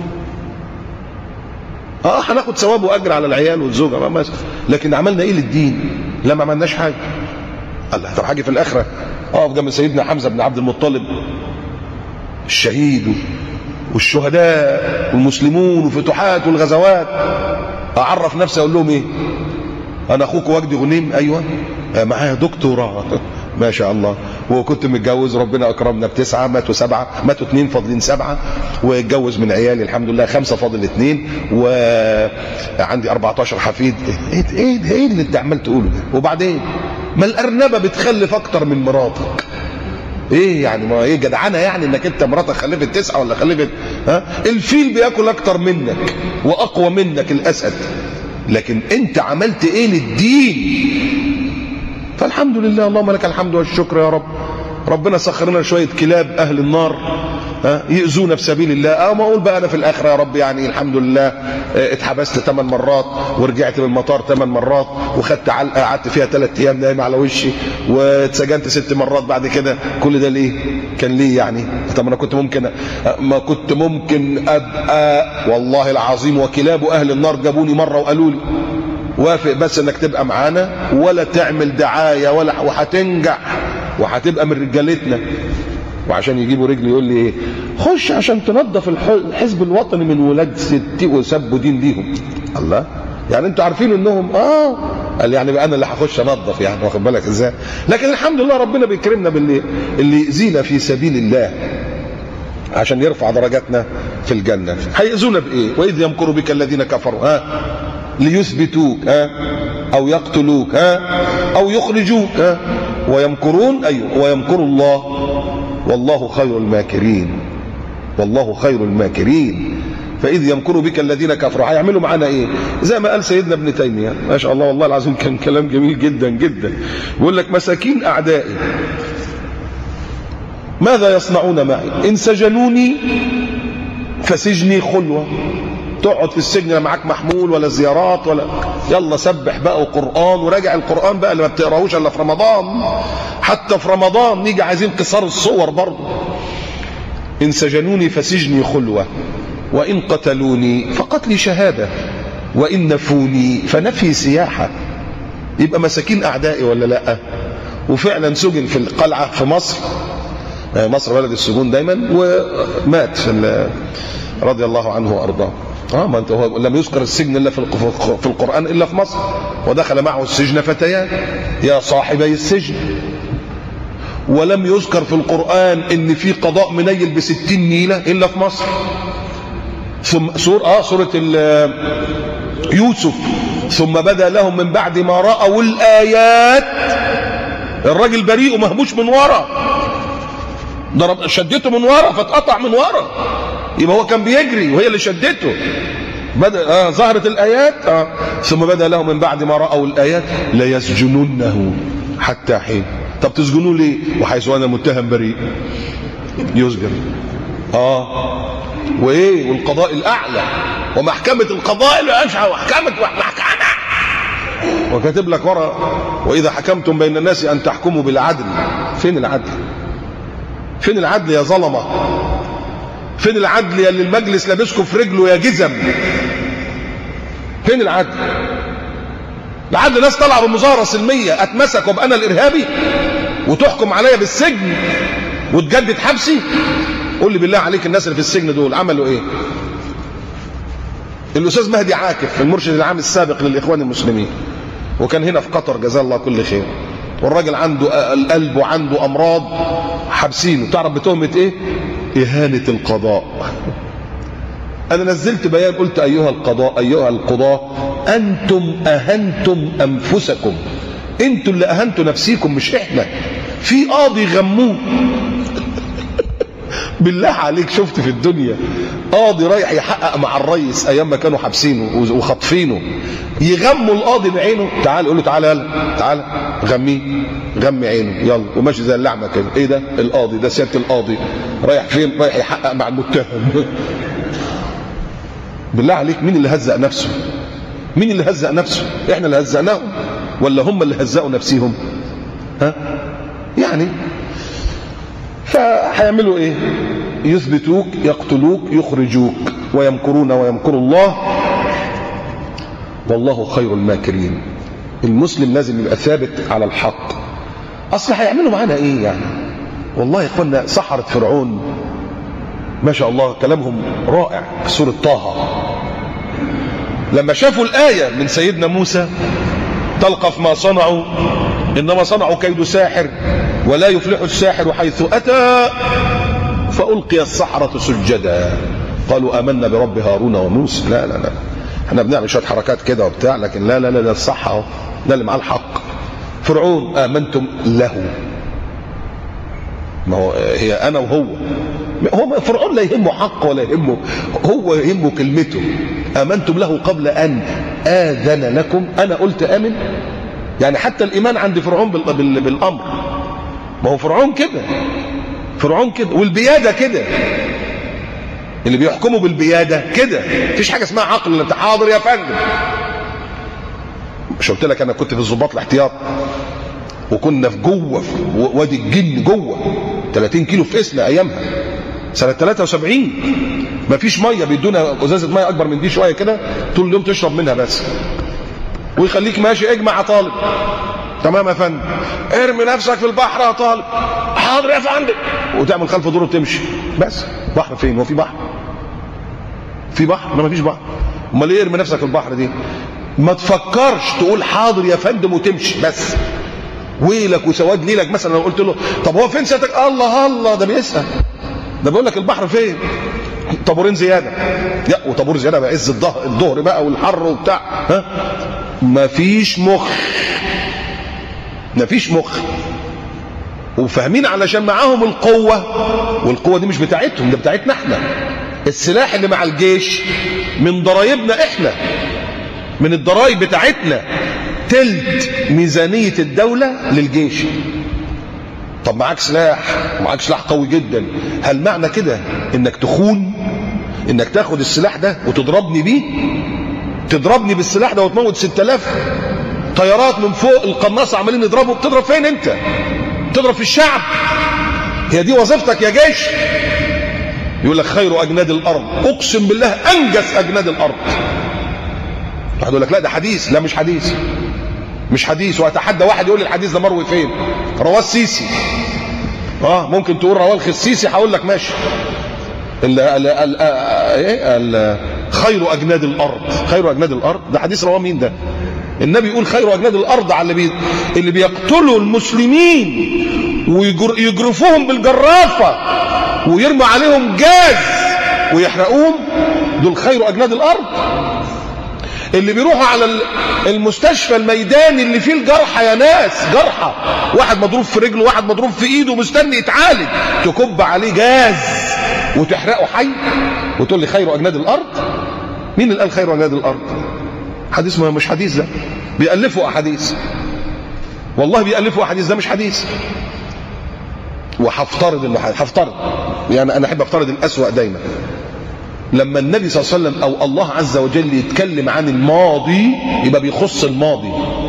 هناخد ثواب واجر على العيال والزوجه مثلا. لكن عملنا ايه للدين؟ لا، ما عملناش حاجه. الله، طب حاجه في الاخره اقف جنب سيدنا حمزه بن عبد المطلب الشهيد والشهداء والمسلمون وفتوحات والغزوات، اعرف نفسي اقول لهم ايه؟ انا اخوك وجدي غنيم. ايوه معايا دكتوراه ما شاء الله، وكنت متجوز، ربنا اكرمنا ب9، ماتوا 7، ماتوا 2 فاضلين 7، واتجوز من عيالي الحمد لله 5 فاضل 2، وعندي 14 حفيد. ايه اللي انت عمال تقوله ده؟ وبعدين ما الارنبه بتخلف اكتر من مراتك. ايه يعني؟ ما ايه جدعنه يعني انك انت مراتك خلفت 9 ولا خلفت الفيل بياكل اكتر منك واقوى منك الاسد، لكن انت عملت ايه للدين؟ فالحمد لله، اللهم لك الحمد والشكر يا رب. ربنا سخر لنا شويه كلاب اهل النار يؤذونا في سبيل الله. ما اقول بقى انا في الاخره يا رب يعني الحمد لله اتحبست 8 مرات، ورجعت من المطار 8 مرات، وخدت علقه قعدت فيها 3 ايام نايم على وشي، واتسجنت 6 مرات بعد كده. كل ده ليه؟ كان ليه يعني؟ طب انا كنت ممكن ابقى والله العظيم. وكلاب اهل النار جابوني مره وقالوا لي وافق بس انك تبقى معانا ولا تعمل دعايه وهتنجح وهتبقى من رجالتنا. وعشان يجيبوا رجلي يقول لي ايه؟ خش عشان تنظف الحزب الوطني من ولاد ستي وسبوا دين ليهم. الله، يعني انتوا عارفين انهم قال يعني بقى انا اللي هخش انظف يعني، واخد بالك ازاي؟ لكن الحمد لله ربنا بيكرمنا اللي يأذينا في سبيل الله عشان يرفع درجاتنا في الجنه. هيأذونا بايه؟ واذ يمكر بك الذين كفروا ليثبتوك او يقتلوك او يخرجوك ويمكرون. ايوه، ويمكر الله والله خير الماكرين. والله خير الماكرين. فاذ يمكر بك الذين كفروا، هيعملوا معانا ايه؟ زي ما قال سيدنا ابن تيميه ما شاء الله، والله العظيم كان كلام جميل جدا جدا. بيقول لك مساكين اعدائي ماذا يصنعون معي؟ ان سجنوني فسجني خلوه. تقعد في السجن لا معاك محمول ولا زيارات ولا، يلا سبح بقى وقرآن وراجع القرآن بقى اللي ما بتقراهوش الا في رمضان. حتى في رمضان نيجي عايزين قصار الصور برضه. ان سجنوني فسجني خلوة، وان قتلوني فقتلي شهادة، وان نفوني فنفي سياحة. يبقى مساكين اعدائي ولا لا؟ وفعلا سجن في القلعة في مصر. مصر بلد السجون دايما، ومات رضي الله عنه وارضاه. ما انت هو لم يذكر السجن الا في القرآن الا في مصر. ودخل معه السجن فتيان يا صاحبي السجن. ولم يذكر في القرآن ان في قضاء منيل ب60 نيلة الا في مصر. ثم سورة يوسف، ثم بدا لهم من بعد ما رأوا الآيات. الراجل بريء ومهبوش من ورا، ضرب شدته من ورا فاتقطع من ورا، يبقى هو كان بيجري وهي اللي شدته. بدأ ظهرت الآيات ثم بدأ لهم من بعد ما رأوا الآيات ليسجننه حتى حين. طب تسجنوا ليه؟ وحيث أنا متهم بريء يسجن. وإيه؟ والقضاء الأعلى ومحكمة القضاء الأشهى محكمة وكاتب لك ورا واذا حكمتم بين الناس ان تحكموا بالعدل. فين العدل؟ فين العدل يا ظلمه؟ فين العدل يا اللي المجلس لابسكم في رجله يا جزم؟ فين العدل؟ العدل ناس طلعوا بمظاهره سلميه اتمسك وابقى انا الارهابي وتحكم عليا بالسجن وتجدد حبسي؟ قول لي بالله عليك الناس اللي في السجن دول عملوا ايه؟ الاستاذ مهدي عاكف المرشد العام السابق للاخوان المسلمين وكان هنا في قطر جزاه الله كل خير، والراجل عنده القلب وعنده امراض حابسينه، تعرف بتهمه ايه؟ اهانه القضاء. انا نزلت بيان قلت ايها القضاء ايها القضاة انتم اهنتم انفسكم، انتوا اللي اهنتوا نفسيكم مش احنا. في قاضي غموه بالله عليك شفت في الدنيا قاضي رايح يحقق مع الرئيس ايام ما كانوا حابسينه وخاطفينه يغموا القاضي بعينه؟ تعال قول له تعال يلا تعال غميه، غمي عينه يلا، وماشي زي اللعمه كده. ايه ده؟ القاضي ده سياده القاضي رايح فين؟ رايح يحقق مع المتهم. بالله عليك مين اللي هزق نفسه؟ مين اللي هزق نفسه؟ احنا اللي هزقناهم ولا هم اللي هزقوا نفسهم؟ ها يعني فهيعملوا ايه؟ يثبتوك يقتلوك يخرجوك ويمكرون ويمكر الله والله خير الماكرين. المسلم لازم يبقى ثابت على الحق. اصل هيعملوا معانا ايه يعني؟ والله يا اخوانا سحرة فرعون ما شاء الله كلامهم رائع في سورة طه. لما شافوا الآية من سيدنا موسى تلقف ما صنعوا إنما صنعوا كيد ساحر ولا يفلح الساحر حيث أتى فألقي السحرة سجدا قالوا آمنا برب هارون وموسى. لا لا لا احنا بنعمل شوية حركات كده وبتاع، لكن لا لا لا الصح اهو، ده اللي معاه الحق. فرعون آمنتم له، ما هو هي أنا وهو، هو فرعون لا يهمه حق ولا يهمه، هو يهمه كلمته. آمنتم له قبل أن آذن لكم، أنا قلت آمن. يعني حتى الإيمان عند فرعون بالأمر، ما هو فرعون كده، فرعون كده، والبيادة كده، اللي بيحكموا بالبيادة كده، مفيش حاجة اسمها عقل. انت حاضر يا فندم. مش قلت لك أنا كنت في الضباط الاحتياط وكنا في جوه في وادي الجن جوه 30 كيلو في اسنا ايامها سنه 73، مفيش ميه، بيدونا ازازه ميه اكبر من دي شويه كده طول اليوم تشرب منها بس، ويخليك ماشي اجمع يا طالب. تمام يا فندم. ارمي نفسك في البحر يا طالب. حاضر يا فندم. وتعمل خلف دور وتمشي بس. بحر فين؟ هو في بحر؟ في بحر؟ ما فيش بحر. امال ايه ارمي نفسك في البحر دي؟ ما تفكرش تقول حاضر يا فندم وتمشي بس. ويلك وسواد ليلك مثلا لو قلت له طب هو فين سيادتك؟ الله الله ده بيسأل، ده بيقول لك البحر فين؟ طابورين زياده. لا وطابور زياده بعز الظهر بقى والحر وبتاع. ها مفيش مخ، مفيش مخ. وفاهمين علشان معاهم القوه، والقوه دي مش بتاعتهم، ده بتاعتنا احنا. السلاح اللي مع الجيش من ضرايبنا احنا، من الضرايب بتاعتنا. تلت ميزانية الدولة للجيش. طب معاك سلاح ومعاك سلاح قوي جدا، هل معنى كده انك تخون؟ انك تاخد السلاح ده وتضربني بيه؟ تضربني بالسلاح ده وتموت 6000 طيارات من فوق القناصة عمالين يضربوا؟ بتضرب فين انت؟ بتضرب في الشعب؟ هي دي وظيفتك يا جيش؟ يقول لك خير اجناد الارض، اقسم بالله انجس اجناد الارض. واحد يقول لك لا ده حديث. لا مش حديث، مش حديث. واتحدى واحد يقول لي الحديث ده مروي فين؟ رواه السيسي. ممكن تقول رواه السيسي، هقول لك ماشي. خير اجناد الارض، خير اجناد الارض ده حديث رواه مين ده؟ النبي يقول خير اجناد الارض على اللي بيقتلوا المسلمين ويجرفوهم بالجرافه ويرموا عليهم جاز ويحرقوهم، دول خير اجناد الارض. اللي بيروحوا على المستشفى الميداني اللي فيه الجرحى يا ناس، جرحى، واحد مضروب في رجله واحد مضروب في ايده مستني يتعالج، تكب عليه جاز وتحرقه حي وتقول لي خير اجناد الارض؟ مين اللي قال خير اجناد الارض؟ حديث ما مش حديث، ده بيألفوا احاديث، والله بيألفوا احاديث، ده مش حديث. وهفترض انه هفترض، يعني انا احب افترض الاسوأ دايما. لما النبي صلى الله عليه وسلم او الله عز وجل يتكلم عن الماضي يبقى بيخص الماضي،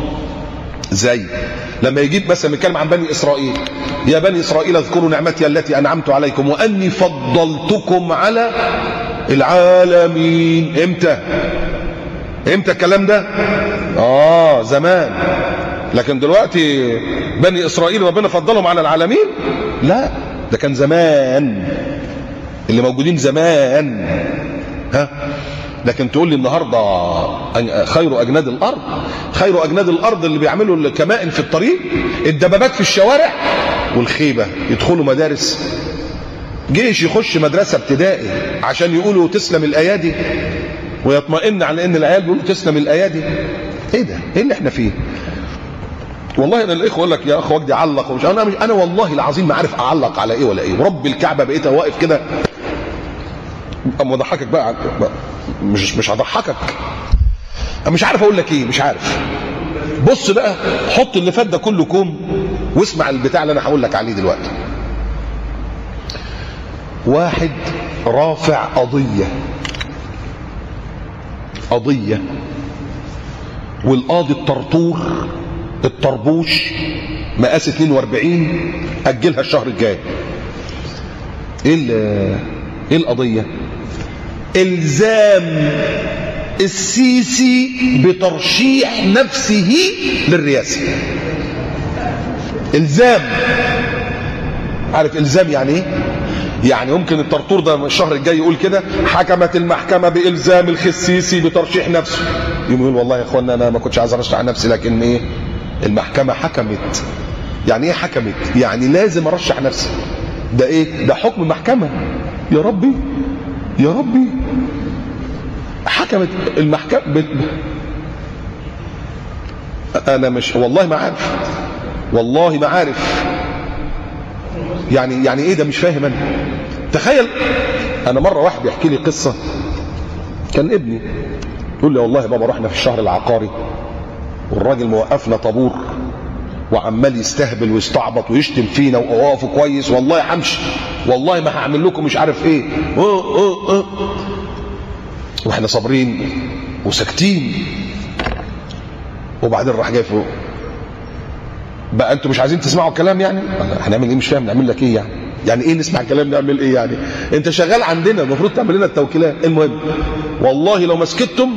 زي لما يجيب مثلا بيتكلم عن بني اسرائيل، يا بني اسرائيل اذكروا نعمتي التي انعمت عليكم واني فضلتكم على العالمين. امتى الكلام ده؟ زمان. لكن دلوقتي بني اسرائيل ربنا فضلهم على العالمين؟ لا، ده كان زمان، اللي موجودين زمان. لكن تقول لي النهارده خير اجناد الارض، خير اجناد الارض اللي بيعملوا الكمائن في الطريق، الدبابات في الشوارع، والخيبه يدخلوا مدارس، جيش يخش مدرسه ابتدائي عشان يقولوا تسلم الايادي ويطمئن على ان العيال بيقولوا تسلم الايادي. ايه ده؟ ايه اللي احنا فيه؟ والله انا الاخوه يقول لك يا اخ وجدي علق ومش انا والله العظيم ما عارف اعلق على ايه ولا ايه، ورب الكعبه بقيت واقف كده. اما اضحكك بقى، مش هضحكك، مش عارف اقول لك ايه، مش عارف. بص بقى، حط اللي فات ده كله كوم واسمع البتاع اللي انا هقول لك عليه دلوقتي. واحد رافع قضيه والقاضي الطربوش مقاس 42 اجلها الشهر الجاي. ايه القضيه؟ الزام السيسي بترشيح نفسه للرئاسه. الزام. عارف الزام يعني ايه؟ يعني ممكن الطرطور ده الشهر الجاي يقول كده: حكمت المحكمه بالزام الخسيسي بترشيح نفسه. يقول والله يا اخوانا انا ما كنتش عايز ارشح نفسي، لكن ايه؟ المحكمه حكمت. يعني ايه حكمت؟ يعني لازم ارشح نفسي. ده ايه؟ ده حكم محكمه. يا ربي يا ربي، حكمت المحكمه انا مش والله ما عارف، والله ما عارف يعني ايه ده، مش فاهم انا. تخيل انا مره واحد بيحكي لي قصه، كان ابني يقول لي والله يا بابا رحنا في الشهر العقاري والراجل موقفنا طابور وعمال يستهبل ويستعبط ويشتم فينا وقوافه كويس، والله همشي، والله ما هعمل لكم مش عارف ايه. واحنا صابرين وساكتين، وبعدين راح جاي فوق بقى: انتوا مش عايزين تسمعوا الكلام يعني؟ هنعمل ايه؟ مش فاهم، نعمل لك ايه يعني ايه نسمع الكلام؟ نعمل ايه يعني؟ انت شغال عندنا المفروض تعمل لنا التوكيلات. المهم والله لو ما سكتتم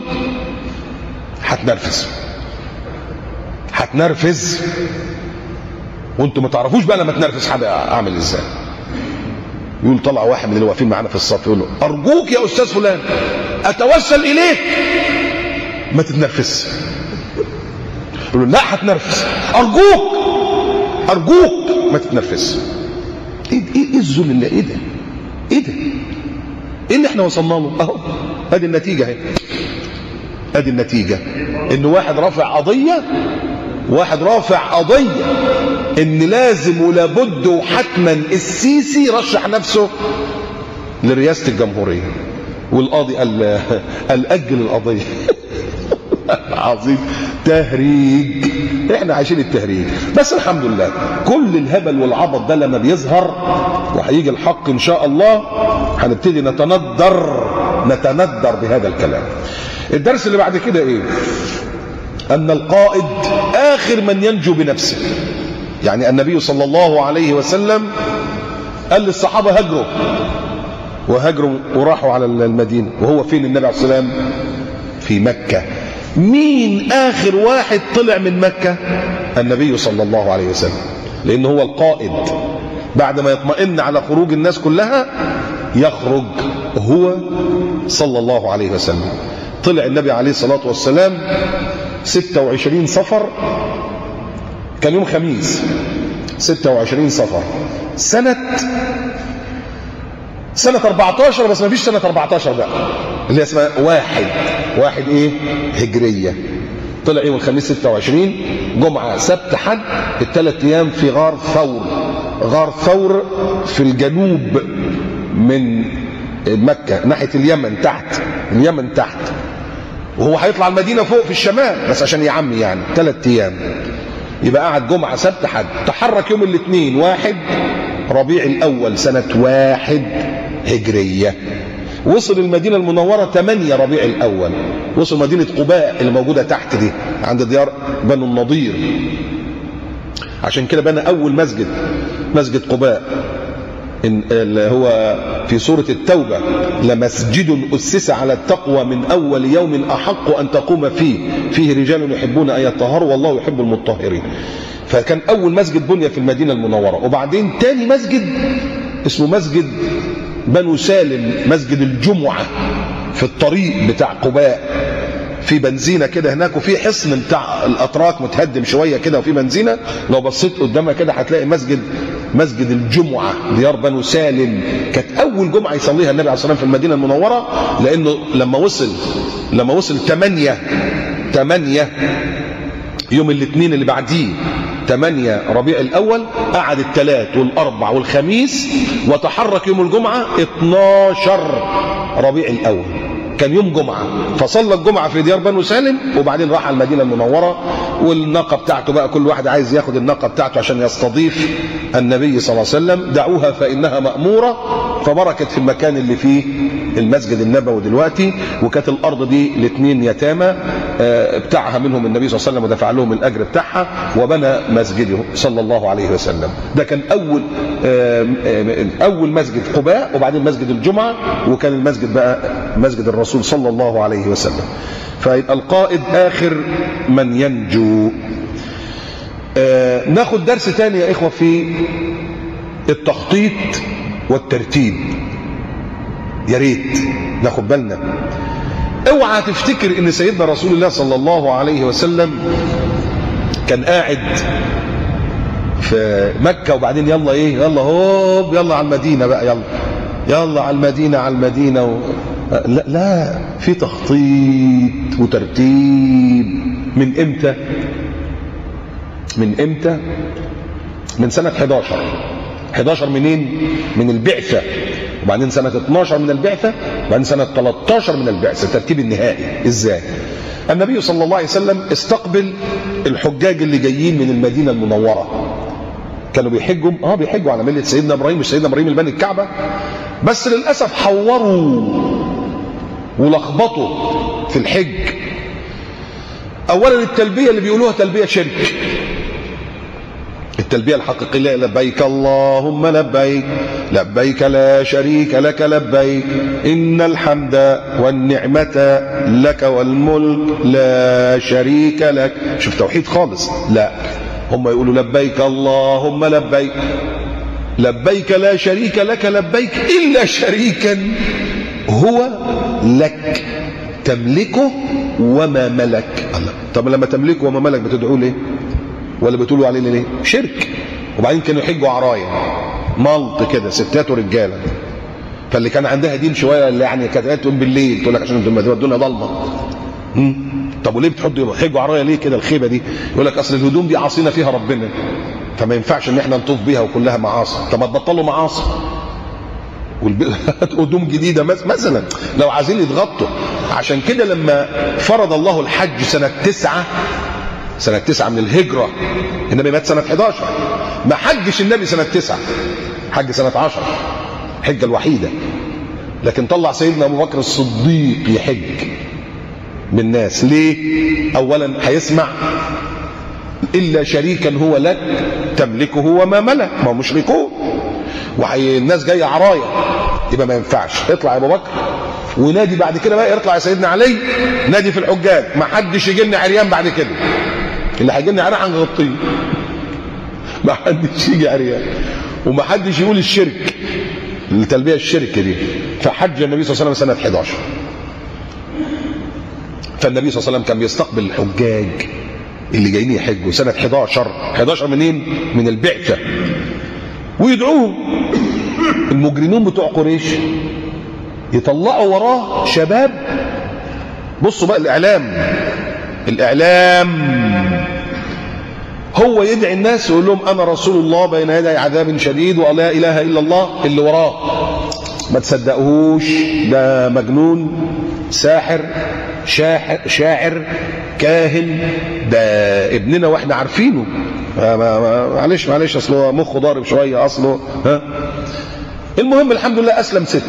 هتنرفز وانتم ما تعرفوش بقى لما تنرفز اعمل ازاي. يقول طلع واحد من اللي واقفين معانا في الصف يقول له: ارجوك يا استاذ فلان اتوسل اليك ما تتنرفز. يقول له: لا هتنرفز، ارجوك ما تتنرفز. ايه الذل اللي ايه ده؟ ايه اللي احنا وصلنا له؟ اهو ادي النتيجه اهي، ادي النتيجه ان واحد رافع قضيه ان لازم ولابد وحتما السيسي يرشح نفسه لرئاسه الجمهوريه، والقاضي قال اجل القضيه. عظيم، تهريج. احنا عايشين التهريج، بس الحمد لله كل الهبل والعبط ده لما بيظهر وهيجي الحق ان شاء الله هنبتدي نتندر بهذا الكلام. الدرس اللي بعد كده ايه؟ ان القائد اخر من ينجو بنفسه. يعني النبي صلى الله عليه وسلم قال للصحابه وهاجروا وراحوا على المدينه، وهو فين النبي عليه الصلاه والسلام؟ في مكه. مين اخر واحد طلع من مكه؟ النبي صلى الله عليه وسلم، لان هو القائد. بعد ما يطمئن على خروج الناس كلها يخرج هو صلى الله عليه وسلم. طلع النبي عليه الصلاه والسلام 26 صفر، كان يوم خميس 26 صفر سنه 14، بس ما فيش سنه 14 بقى اللي اسمها واحد ايه هجريه. طلع يوم الخميس 26، جمعه سبت حد، الثلاث ايام في غار ثور في الجنوب من مكه ناحيه اليمن تحت، وهو هيطلع المدينه فوق في الشمال بس عشان يعمي يعني 3 ايام. يبقى قعد جمعه سبت حد، تحرك يوم الاثنين 1 ربيع الاول سنه 1 هجريه، وصل المدينة المنورة 8 ربيع الأول، وصل مدينة قباء اللي موجودة تحت دي عند ديار بنو النضير عشان كده بنى أول مسجد، مسجد قباء، اللي هو في سورة التوبة: لمسجد أسس على التقوى من أول يوم أحق أن تقوم فيه رجال يحبون أن يطهروا والله يحب المطهرين. فكان أول مسجد بني في المدينة المنورة. وبعدين تاني مسجد اسمه مسجد بنو سالم، مسجد الجمعة في الطريق بتاع قباء، في بنزينة كده هناك، وفي حصن بتاع الأتراك متهدم شوية كده، وفي بنزينة لو بصيت قدامها كده هتلاقي مسجد الجمعة، ديار بنو سالم. كانت أول جمعة يصليها النبي عليه الصلاة والسلام في المدينة المنورة، لأنه لما وصل 8 يوم الاثنين اللي بعديه 8 ربيع الأول، قعد الثلاث والأربع والخميس، وتحرك يوم الجمعة 12 ربيع الأول، كان يوم جمعة، فصلى الجمعة في ديار بنو سالم، وبعدين راح على المدينة المنورة. والناقة بتاعته بقى كل واحد عايز ياخد الناقة بتاعته عشان يستضيف النبي صلى الله عليه وسلم. دعوها فإنها مأمورة، فبركت في المكان اللي فيه المسجد النبوي دلوقتي. وكانت الأرض دي الاثنين يتامى ابتاعها منهم النبي صلى الله عليه وسلم ودفع لهم الأجر بتاعها، وبنى مسجده صلى الله عليه وسلم. ده كان أول مسجد قباء، وبعدين مسجد الجمعة، وكان المسجد بقى مسجد الرسول صلى الله عليه وسلم. فيبقى القائد آخر من ينجو. ناخد درس تاني يا إخوة في التخطيط والترتيب، يا ريت ناخد بالنا. اوعى تفتكر ان سيدنا رسول الله صلى الله عليه وسلم كان قاعد في مكة وبعدين يلا هوب يلا على المدينة بقى، يلا على المدينة لا، في تخطيط وترتيب. من امتى؟ من سنة 11 منين؟ من البعثة، وبعدين سنة 12 من البعثة، وبعدين سنة 13 من البعثة. الترتيب النهائي ازاي؟ النبي صلى الله عليه وسلم استقبل الحجاج اللي جايين من المدينة المنورة، كانوا بيحجوا على ملة سيدنا إبراهيم، مش سيدنا إبراهيم اللي بنى الكعبة، بس للأسف حوروا ولخبطوا في الحج. أولا التلبية اللي بيقولوها تلبية شرك، التلبية الحقيقية: لبيك اللهم لبيك، لبيك لا شريك لك لبيك، إن الحمد والنعمة لك والملك لا شريك لك. شوف توحيد خالص. لا، هم يقولوا لبيك اللهم لبيك، لبيك لا شريك لك لبيك إلا شريكا هو لك تملكه وما ملك. الله، طب لما تملكه وما ملك بتدعوه ليه؟ ولا بتقولوا عليه ليه؟ شرك. وبعدين كانوا يحجوا عرايا ملط كده، ستات ورجاله. فاللي كان عندها دين شويه، اللي يعني كانت تقوم بالليل تقول لك عشان الدنيا ضلمه. طب وليه بتحجوا عرايا ليه كده الخيبه دي؟ يقول لك اصل الهدوم دي عاصينا فيها ربنا، فما ينفعش ان احنا نطوف بيها وكلها معاصي. طب ما تبطلوا معاصي هدوم جديده مثلا لو عايزين يتغطوا. عشان كده لما فرض الله الحج سنه 9 من الهجرة، النبي مات سنة 11، ما حجش النبي سنة 9، حج سنة 10، حجة الوحيدة. لكن طلع سيدنا أبو بكر الصديق يحج بالناس. ليه؟ أولا هيسمع إلا شريكا هو لك تملكه وما ملك، ما هو مشركون، والناس جاية عرايا، يبقى ما ينفعش. اطلع يا أبو بكر ونادي بعد كده بقى، يطلع يا سيدنا علي نادي في الحجاج: ما حدش يجي لنا عريان بعد كده، اللي هيجي لنا عريان هنغطيه، ما حدش يجي عريان، وما حدش يقول الشرك، التلبيه الشرك دي. فحج النبي صلى الله عليه وسلم سنه 11. فالنبي صلى الله عليه وسلم كان بيستقبل الحجاج اللي جايين يحجوا سنه 11 منين؟ من البعثه، ويدعوهم. المجرمين بتوع قريش يطلعوا وراه شباب. بصوا بقى الاعلام هو يدعي الناس ويقول لهم انا رسول الله بين يدي عذاب شديد ولا اله الا الله. اللي وراه ما تصدقوهوش، ده مجنون، ساحر، شاعر، كاهن، ده ابننا واحنا عارفينه. معلش اصله مخه ضارب شويه اصله. المهم الحمد لله اسلم 6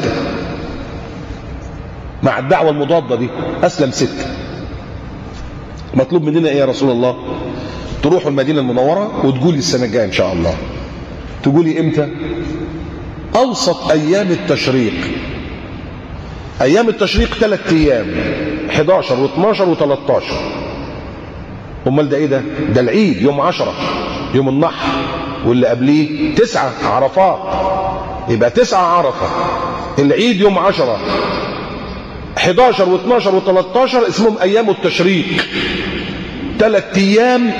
مع الدعوه المضاده دي، اسلم 6. مطلوب مننا ايه يا رسول الله؟ تروحوا المدينة المنورة وتقولي السنة الجاية إن شاء الله. تقولي إمتى؟ أوسط أيام التشريق. أيام التشريق 3 أيام، 11 و12 و13. أمال ده إيه ده؟ ده العيد يوم 10 يوم النحر، واللي قبليه 9 عرفات، يبقى 9 عرفة. العيد يوم 10، 11 و12 و13 اسمهم أيام التشريق. 3 أيام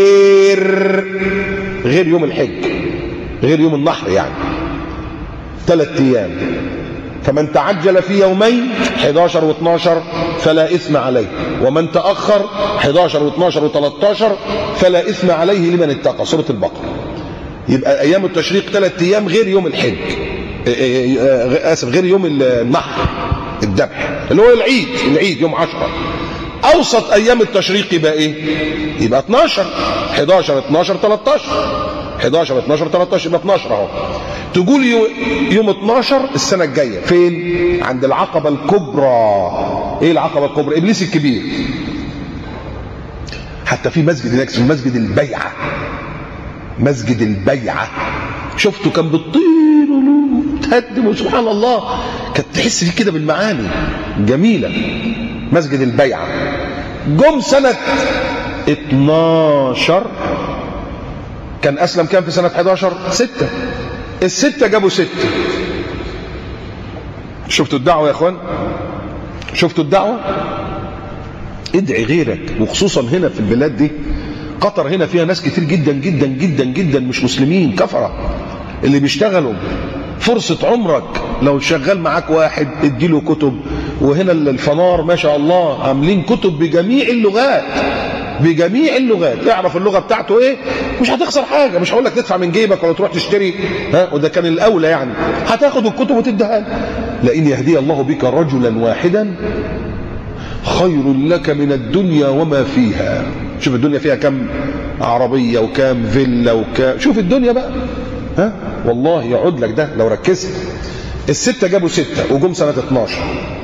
غير يوم الحج، غير يوم النحر يعني. 3 أيام. فمن تعجل في يومين 11 و12 فلا إثم عليه، ومن تأخر 11 و12 و13 فلا إثم عليه لمن اتقى. سورة البقرة. يبقى أيام التشريق 3 أيام غير يوم الحج، آسف غير يوم النحر الذبح اللي هو العيد يوم 10. أوسط أيام التشريق يبقى إيه؟ يبقى 12، 11 12 13، 11 12 13 يبقى 12 اهو. تقول يوم 12 السنة الجاية فين؟ عند العقبة الكبرى. ايه العقبة الكبرى؟ ابليس الكبير. حتى في مسجد هناك اسمه مسجد البيعة. مسجد البيعة شفته كان بالطين وتهدم وسبحان الله، كانت تحس فيه كده بالمعاني جميلة. مسجد البيعة. جم سنة 12 كان أسلم كان في سنة 11 6. ال6 جابوا 6. شفتوا الدعوة يا اخوان؟ شفتوا الدعوة؟ ادعي غيرك، وخصوصا هنا في البلاد دي. قطر هنا فيها ناس كتير جدا جدا جدا جدا مش مسلمين، كفرة اللي بيشتغلوا. فرصة عمرك لو شغال معاك واحد اديله كتب. وهنا الفنار ما شاء الله عاملين كتب بجميع اللغات، بجميع اللغات. اعرف اللغة بتاعته ايه، مش هتخسر حاجة. مش هقول لك تدفع من جيبك ولا تروح تشتري، وده كان الأولى يعني. هتاخد الكتب وتديها له. لئن يهدي الله بك رجلا واحدا خير لك من الدنيا وما فيها. شوف الدنيا فيها كم عربية وكم فيلا وكم، شوف الدنيا بقى. والله يعود لك ده لو ركزت. ال6 جابوا 6 وجم سنة 12.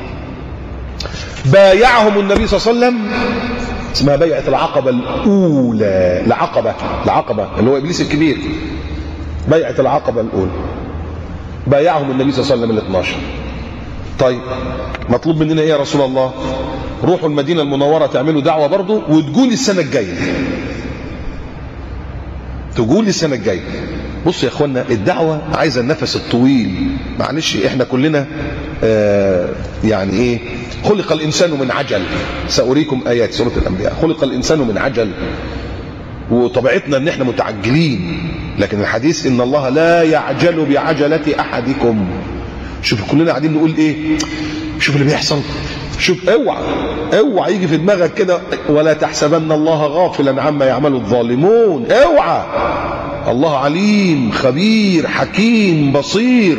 بايعهم النبي صلى الله عليه وسلم، اسمها بيعة العقبة الأولى. العقبة اللي هو إبليس الكبير. بيعة العقبة الأولى بايعهم النبي صلى الله عليه وسلم 12. طيب مطلوب مننا إيه يا رسول الله؟ روحوا المدينة المنورة تعملوا دعوة برضو وتقولي السنة الجاية. تقولي السنة الجاية. بص يا اخوانا، الدعوة عايزة النفس الطويل. معلش احنا كلنا يعني ايه، خلق الانسان من عجل. سأريكم ايات سورة الانبياء. خلق الانسان من عجل، وطبيعتنا ان احنا متعجلين. لكن الحديث ان الله لا يعجل بعجلة احدكم. شوف كلنا قاعدين نقول ايه، شوف اللي بيحصل. شوف اوعى يجي في دماغك كده ولا تحسبن الله غافلا عما يعمل الظالمون. اوعى، الله عليم خبير حكيم بصير،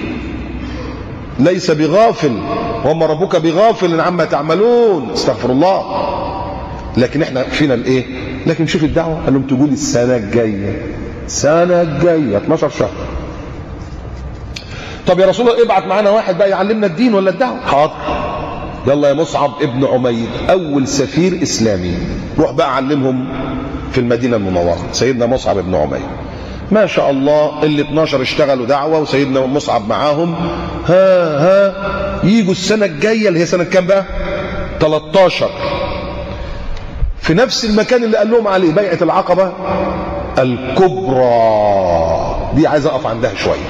ليس بغافل وما ربك بغافل عما تعملون. استغفر الله. لكن احنا فينا الايه؟ لكن شوف الدعوه قال لهم تقول السنه الجايه. السنه الجايه 12 شهر. طب يا رسول الله ابعت معانا واحد بقى يعلمنا الدين ولا الدعوه. حاضر، يلا يا مصعب ابن عمير اول سفير اسلامي، روح بقى علمهم في المدينه المنوره. سيدنا مصعب ابن عمير ما شاء الله ال 12 اشتغلوا دعوه وسيدنا مصعب معاهم. يجوا السنه الجايه اللي هي سنه كام بقى؟ 13، في نفس المكان اللي قال لهم عليه بيعه العقبه الكبرى. دي عايز اقف عندها شويه.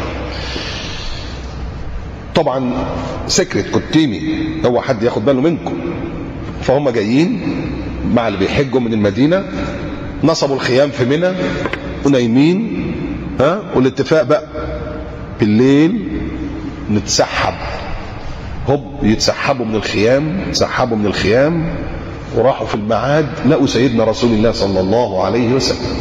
طبعا سكرت كتيمي، هو حد ياخد باله منكم. فهم جايين مع اللي بيحجوا من المدينه، نصبوا الخيام في منى ونايمين. والاتفاق بقى بالليل نتسحب. يتسحبوا من الخيام، وراحوا في الميعاد لقوا سيدنا رسول الله صلى الله عليه وسلم.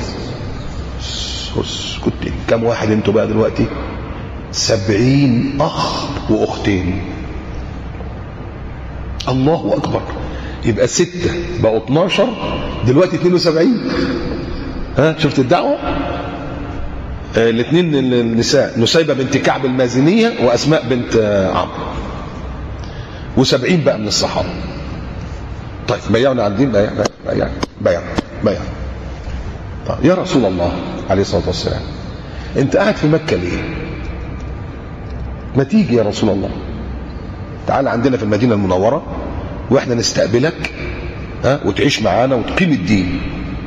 كنت كم واحد انتوا بقى دلوقتي؟ 70 اخ واختين. الله اكبر. يبقى 6 بقوا 12 دلوقتي 72. شفت الدعوه؟ الاثنين النساء، نسيبة بنت كعب المازنية واسماء بنت عمرو. و70 بقى من الصحابه. طيب بيعنا على الدين. بيع. طيب يا رسول الله عليه الصلاة والسلام، انت قاعد في مكة ليه؟ ما تيجي يا رسول الله، تعال عندنا في المدينة المنورة واحنا نستقبلك وتعيش معانا وتقيم الدين.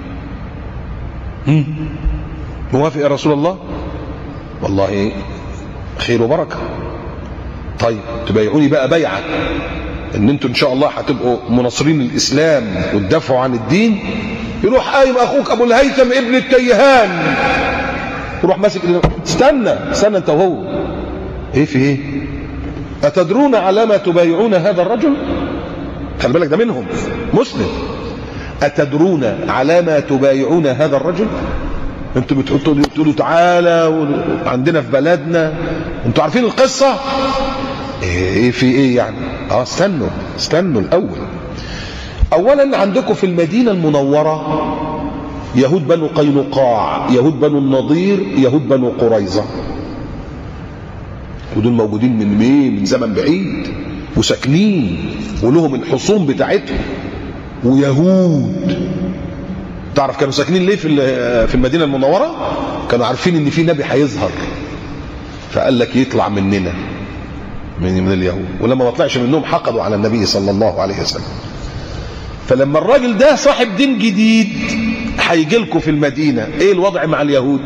موافق يا رسول الله؟ والله خير وبركة. طيب تبايعوني بقى بيعة ان انتوا ان شاء الله هتبقوا مناصرين الاسلام وتدافعوا عن الدين. يروح قايم اخوك ابو الهيثم ابن التيهان، يروح ماسك، استنى انت وهو، ايه في ايه؟ اتدرون على ما تبايعون هذا الرجل؟ خلي بالك ده منهم مسلم. اتدرون على ما تبايعون هذا الرجل؟ انتوا بتقولوا تعالى عندنا في بلدنا، انتوا عارفين القصة؟ ايه في ايه يعني؟ استنوا الاول. اولا عندكم في المدينة المنورة يهود بنو قينقاع، يهود بنو النضير، يهود بنو قريظة، ودول موجودين من زمن بعيد وساكنين ولهم الحصون بتاعتهم ويهود. تعرف كانوا ساكنين ليه في المدينة المنورة؟ كانوا عارفين ان في نبي هيظهر، فقال لك يطلع مننا من اليهود، ولما ما طلعش منهم حقدوا على النبي صلى الله عليه وسلم. فلما الراجل ده صاحب دين جديد هيجي لكم في المدينة، ايه الوضع مع اليهود؟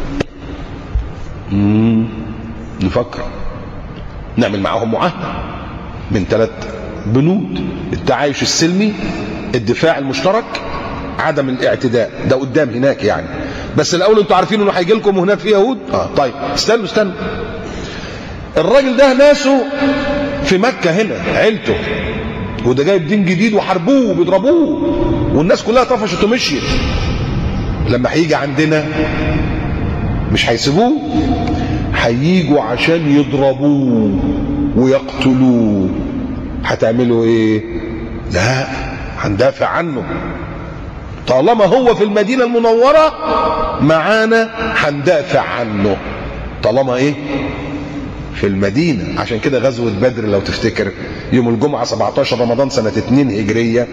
نفكر نعمل معهم معاهدة من 3 بنود: التعايش السلمي، الدفاع المشترك، عدم الاعتداء. ده قدام هناك يعني، بس الاول انتوا عارفين انه هيجي لكم وهناك في يهود. طيب استنوا. الراجل ده ناسه في مكة هنا، عيلته، وده جايب دين جديد وحاربوه وبيضربوه والناس كلها طفشت ومشيت. لما هيجي عندنا مش هيسيبوه، هييجوا عشان يضربوه ويقتلوه. هتعملوا ايه؟ لا، هندافع عنه. طالما هو في المدينة المنورة معانا هندافع عنه، طالما ايه؟ في المدينة. عشان كده غزوة بدر لو تفتكر يوم الجمعة 17 رمضان سنة 2 هجرية،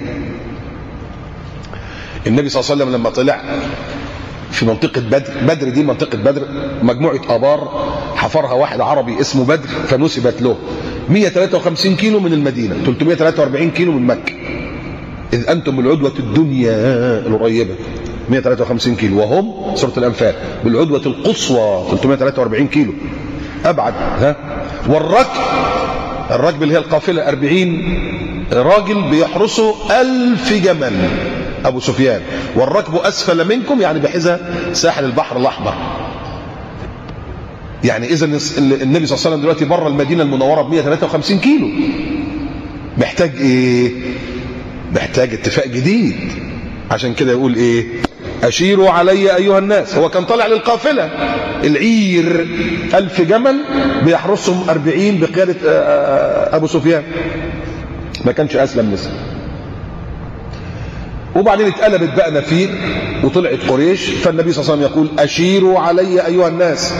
النبي صلى الله عليه وسلم لما طلع في منطقة بدر دي منطقة بدر مجموعة آبار حفرها واحد عربي اسمه بدر فنسبت له، 153 كيلو من المدينة، 343 كيلو من مكة. إذ أنتم بالعدوة الدنيا القريبة 153 كيلو، وهم سورة الأنفال بالعدوة القصوى 343 كيلو أبعد. والركب اللي هي القافلة 40 راجل بيحرسوا 1000 جمل أبو سفيان، والركب أسفل منكم يعني بحذاء ساحل البحر الأحمر. يعني إذا النبي صلى الله عليه وسلم دلوقتي بره المدينة المنورة ب 153 كيلو، محتاج إيه؟ محتاج اتفاق جديد. عشان كده يقول إيه؟ أشيروا علي أيها الناس. هو كان طالع للقافلة العير 1000 جمل بيحرسهم 40 بقيادة أبو سفيان، ما كانش أسلم لسه. وبعدين اتقلبت بقى نفير وطلعت قريش، فالنبي صلى الله عليه وسلم يقول أشيروا علي أيها الناس.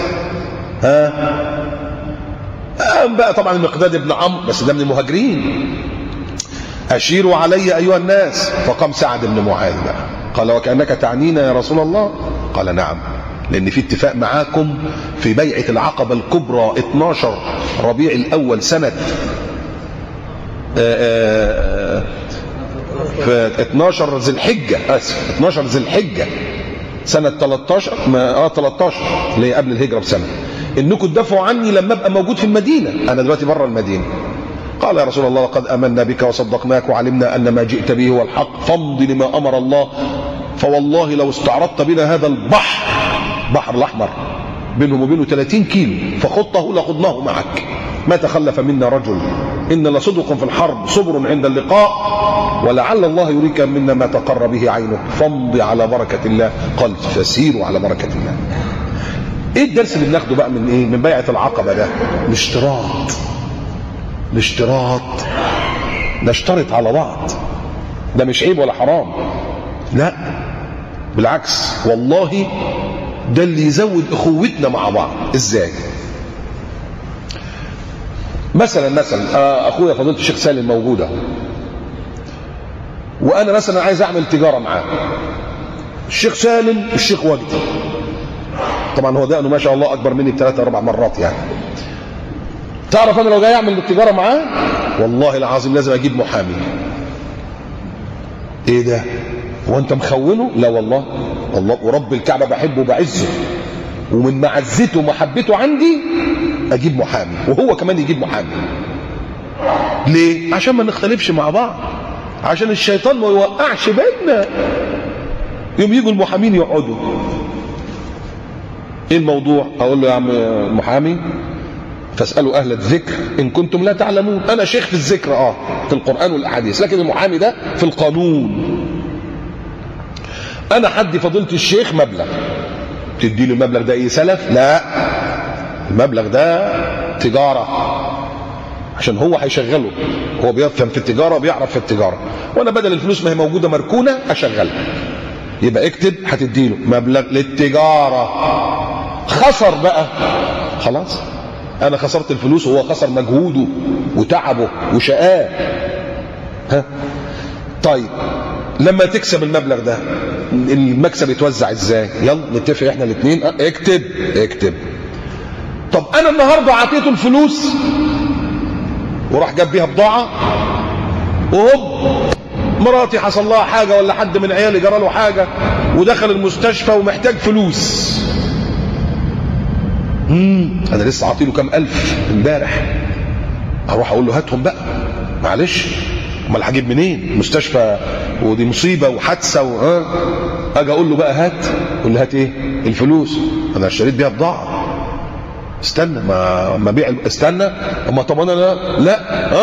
بقى طبعا المقداد بن عمرو، بس ده من المهاجرين، أشيروا علي أيها الناس. فقام سعد بن معاذ بقى قال وكأنك تعنينا يا رسول الله؟ قال نعم، لأن في اتفاق معاكم في بيعة العقبة الكبرى 12 ربيع الأول سنة في 12 ذي الحجة، 12 ذي الحجة سنة 13 اللي هي قبل الهجرة بسنة، انكم تدافعوا عني لما ابقى موجود في المدينة. انا دلوقتي بره المدينة. قال يا رسول الله لقد امنا بك وصدقناك وعلمنا ان ما جئت به هو الحق، فامض لما امر الله، فوالله لو استعرضت بنا هذا البحر الاحمر بينهم وبينه 30 كيلو فخطه لخضناه معك، ما تخلف منا رجل، إن لصدق في الحرب صبر عند اللقاء، ولعل الله يريك منا ما تقر به عينك، فامضي على بركة الله. قال فسيروا على بركة الله. ايه الدرس اللي بناخده بقى من ايه؟ من بيعة العقبة ده؟ الاشتراط، نشترط على بعض، ده مش عيب ولا حرام، لا بالعكس، والله ده اللي يزود اخوتنا مع بعض. ازاي؟ مثلا اخويا فضيلة الشيخ سالم موجوده، وانا مثلا عايز اعمل تجاره معاه، الشيخ سالم، الشيخ وجدي. طبعا هو دقنه ما شاء الله اكبر مني ب3 4 مرات يعني. تعرف انا لو جاي اعمل التجاره معاه والله العظيم لازم اجيب محامي. ايه ده؟ هو انت مخونه؟ لا والله، والله ورب الكعبه بحبه وبعزه، ومن معزته ومحبته عندي اجيب محامي، وهو كمان يجيب محامي. ليه؟ عشان ما نختلفش مع بعض، عشان الشيطان ما يوقعش بيننا. يوم يجوا المحامين يقعدوا، ايه الموضوع؟ اقول له يا عم المحامي فاسالوا اهل الذكر ان كنتم لا تعلمون. انا شيخ في الذكر في القران والاحاديث، لكن المحامي ده في القانون. انا حدي فضيله الشيخ مبلغ، تدي له المبلغ ده ايه سلف؟ لا، المبلغ ده تجاره، عشان هو هيشغله، هو بيفهم في التجاره وبيعرف في التجاره، وانا بدل الفلوس ما هي موجوده مركونه اشغلها. يبقى اكتب هتديله مبلغ للتجاره. خسر بقى خلاص، انا خسرت الفلوس وهو خسر مجهوده وتعبه وشقاه. طيب لما تكسب المبلغ ده المكسب يتوزع ازاي؟ يلا نتفق احنا الاثنين. اكتب. طب انا النهارده اعطيته الفلوس وراح جاب بيها بضاعه، وهوب مراتي حصل لها حاجه ولا حد من عيالي جرى له حاجه ودخل المستشفى ومحتاج فلوس. انا لسه عاطيله كام الف امبارح، اروح اقول له هاتهم بقى، معلش امال هجيب منين؟ مستشفى ودي مصيبه وحادثه اجي اقول له بقى هات، اقول له هات ايه؟ الفلوس، انا اشتريت بيها بضاعه. استنى ما بيع، استنى اما طب انا لا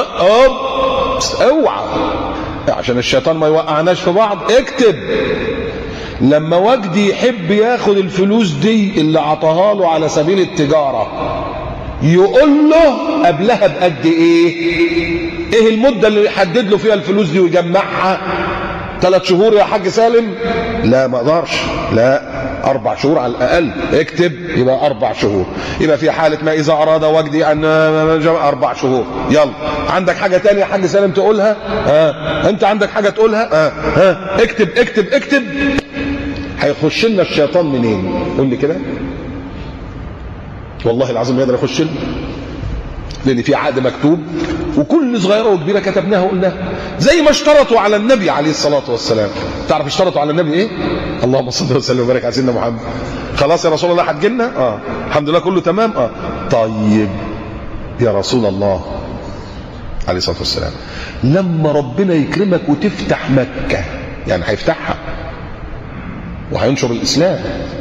اوعى عشان الشيطان ما يوقعناش في بعض. اكتب. لما وجدي يحب ياخد الفلوس دي اللي عطاها له على سبيل التجاره، يقول له قبلها بقد ايه المده اللي يحدد له فيها الفلوس دي ويجمعها؟ 3 شهور يا حاج سالم؟ لا ما اقدرش، لا 4 شهور على الاقل. اكتب يبقى 4 شهور. يبقى في حاله ما اذا اراد وجدي ان 4 شهور. يلا عندك حاجه تانية يا حاج سالم تقولها؟ انت عندك حاجه تقولها؟ اكتب. هيخش لنا الشيطان منين؟ قول لي كده. والله العظيم يقدر يخش لنا، لان في عقد مكتوب وكل صغيره وكبيره كتبناها وقلناها. زي ما اشترطوا على النبي عليه الصلاه والسلام. تعرف اشترطوا على النبي ايه؟ اللهم صل وسلم وبارك على سيدنا محمد. خلاص يا رسول الله هتجيلنا؟ الحمد لله كله تمام. طيب يا رسول الله عليه الصلاه والسلام، لما ربنا يكرمك وتفتح مكه، يعني هيفتحها وهينشر الاسلام،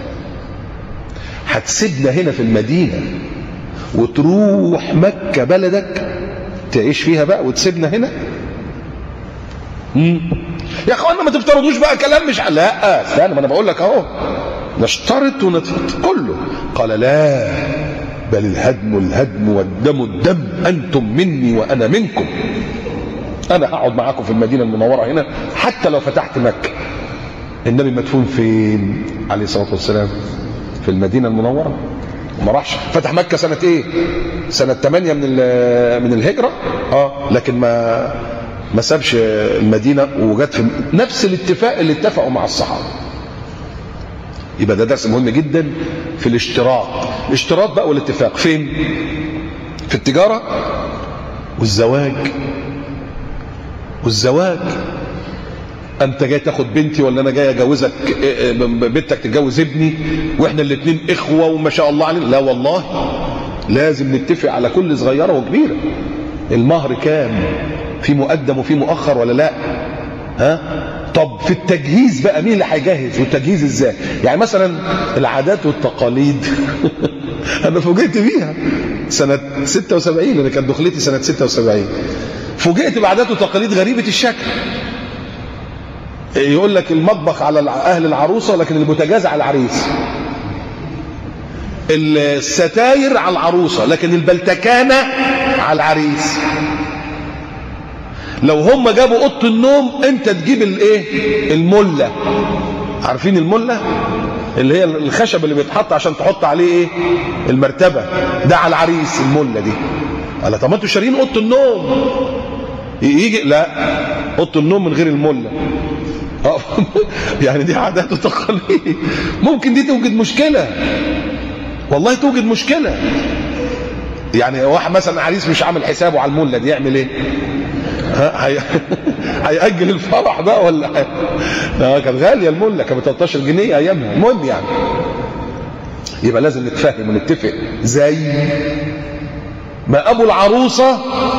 هتسيبنا هنا في المدينه وتروح مكه بلدك تعيش فيها بقى وتسيبنا هنا؟ يا اخوانا ما تفترضوش بقى كلام مش لا استنى، ما انا بقول لك اهو نشترط ونتفق كله. قال لا، بل الهدم والدم الدم، انتم مني وانا منكم. انا هقعد معاكم في المدينه المنوره هنا حتى لو فتحت مكه. النبي مدفون فين عليه الصلاه والسلام؟ في المدينه المنوره. وما راحش فتح مكه سنه ايه؟ سنه 8 من الهجره. لكن ما سابش المدينه وجت في نفس الاتفاق اللي اتفقوا مع الصحابه. يبقى ده درس مهم جدا في الاشتراط. الاشتراط بقى والاتفاق فين؟ في التجاره والزواج. انت جاي تاخد بنتي ولا انا جاي اجوزك بنتك تتجوز ابني واحنا الاثنين اخوه وما شاء الله علينا؟ لا والله، لازم نتفق على كل صغيره وكبيره. المهر كام؟ في مقدم وفي مؤخر ولا لا؟ طب في التجهيز بقى مين اللي هيجهز؟ والتجهيز ازاي؟ يعني مثلا العادات والتقاليد انا فوجئت بيها سنه 76، انا كانت دخلتي سنه 76. فوجئت بعادات وتقاليد غريبه الشكل. يقول لك المطبخ على اهل العروسه لكن البوتاجاز على العريس، الستاير على العروسه لكن البلتكانه على العريس. لو هم جابوا اوضه النوم انت تجيب المله. عارفين المله؟ اللي هي الخشب اللي بيتحط عشان تحط عليه المرتبه، ده على العريس المله دي. قال طب ما انتوا شارين اوضه النوم. يجي لا، اوضه النوم من غير المله. يعني دي عادات وتقاليد، ممكن دي توجد مشكلة، والله توجد مشكلة. يعني واحد مثلا عريس مش عامل حسابه على المولد يعمل ايه؟ هيأجل الفرح بقى ولا كانت غالية المولة، كانت ب 13 جنيه ايامها. المهم يعني يبقى لازم نتفاهم ونتفق، زي ما ابو العروسة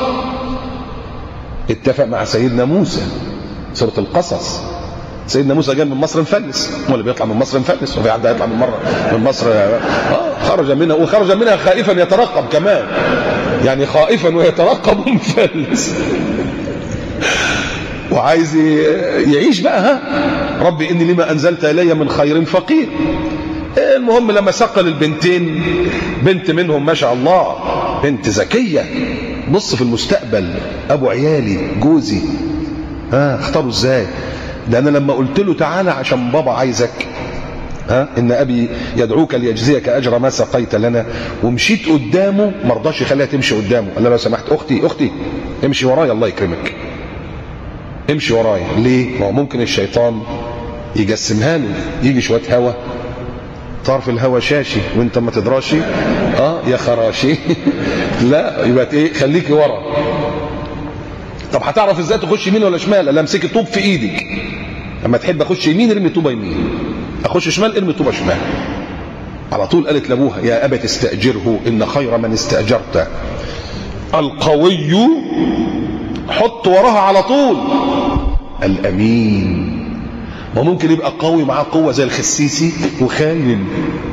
اتفق مع سيدنا موسى، سورة القصص. سيدنا موسى جاء من مصر مفلس، هو اللي بيطلع من مصر مفلس، وفي حد هيطلع من مصر خرج منها، وخرج منها خائفا يترقب كمان، يعني خائفا ويترقب مفلس وعايز يعيش بقى. ها ربي إني لما أنزلت إلي من خير فقير. المهم لما سقل البنتين، بنت منهم ما شاء الله بنت ذكية، بص في المستقبل، أبو عيالي جوزي، اختاروا ازاي؟ ده أنا لما قلت له تعالى عشان بابا عايزك، إن أبي يدعوك ليجزيك أجر ما سقيت لنا، ومشيت قدامه ما رضاش يخليها تمشي قدامه، قال لها لو سمحت أختي امشي ورايا الله يكرمك، امشي ورايا. ليه؟ ما هو ممكن الشيطان يجسمها له، يجي شوية هوا، طرف الهوا شاشي وانت ما تدراشي، يا خراشي لا يبقى ايه، خليكي ورا. طب هتعرف ازاي تخش يمين ولا شمال؟ لا امسكي طوب في ايدك، لما تحب اخش يمين ارمي طوبه يمين، اخش شمال ارمي طوبه شمال. على طول قالت لابوها يا ابت استاجره ان خير من استاجرت القوي، حط وراها على طول الامين. ما ممكن يبقى قوي معاه قوه زي الخسيسي وخاين،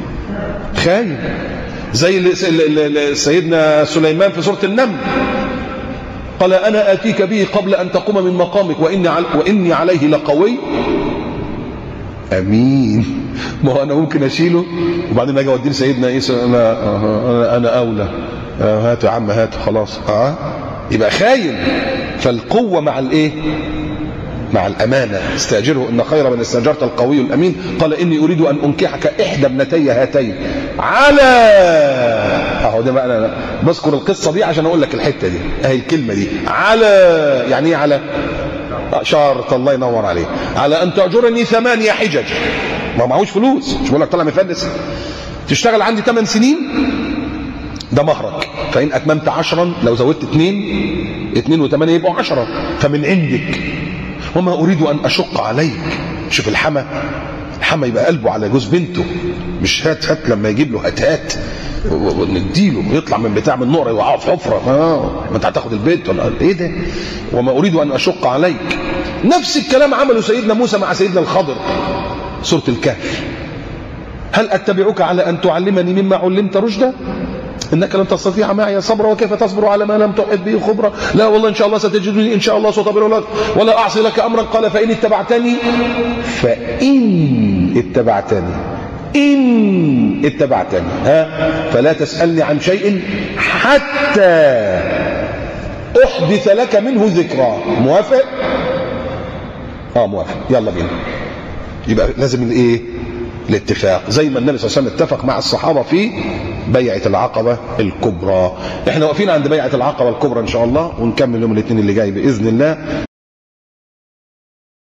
زي سيدنا سليمان في سوره النمل، قال انا اتيك به قبل ان تقوم من مقامك واني عليه لقوي امين. ما هو انا ممكن اشيله وبعدين اجي اوديه لسيدنا عيسى، انا اولى، هات يا عم هات خلاص، يبقى خاين. فالقوه مع الايه؟ مع الامانه. استاجره ان خير من استاجرت القوي الامين. قال اني اريد ان انكحك احدى ابنتي هاتين على، اهو ده بقى انا بذكر القصه دي عشان اقول لك الحته دي، اهي الكلمه دي على، يعني ايه على؟ شرط، الله ينور عليه، على ان تاجرني 8 حجج. ما معهوش فلوس، مش بقول لك طلع مفلس، تشتغل عندي 8 سنين ده مهرك، فان اتممت 10 لو زودت 2 و8 يبقوا 10، فمن عندك، وما اريد ان اشق عليك. شوف الحما يبقى قلبه على جوز بنته، مش هات لما يجيب له هات ونديله يطلع من بتاع من نقره يوقعه في حفره، ما انت هتاخد البيت ولا ايه ده؟ وما اريد ان اشق عليك. نفس الكلام عمله سيدنا موسى مع سيدنا الخضر، سوره الكهف، هل اتبعك على ان تعلمني مما علمت رشدا؟ انك لن تستطيع معي صبرا وكيف تصبر على ما لم تحط به خبرا؟ لا والله ان شاء الله ستجدني ان شاء الله صابرا ولا اعصي لك امرا. قال فان اتبعتني فلا تسالني عن شيء حتى احدث لك منه ذكرى. موافق؟ موافق، يلا بينا. يبقى لازم الايه؟ الاتفاق، زي ما النبي صلى الله عليه وسلم اتفق مع الصحابه في بيعه العقبه الكبرى. احنا واقفين عند بيعه العقبه الكبرى ان شاء الله، ونكمل يوم الاثنين اللي جاي باذن الله.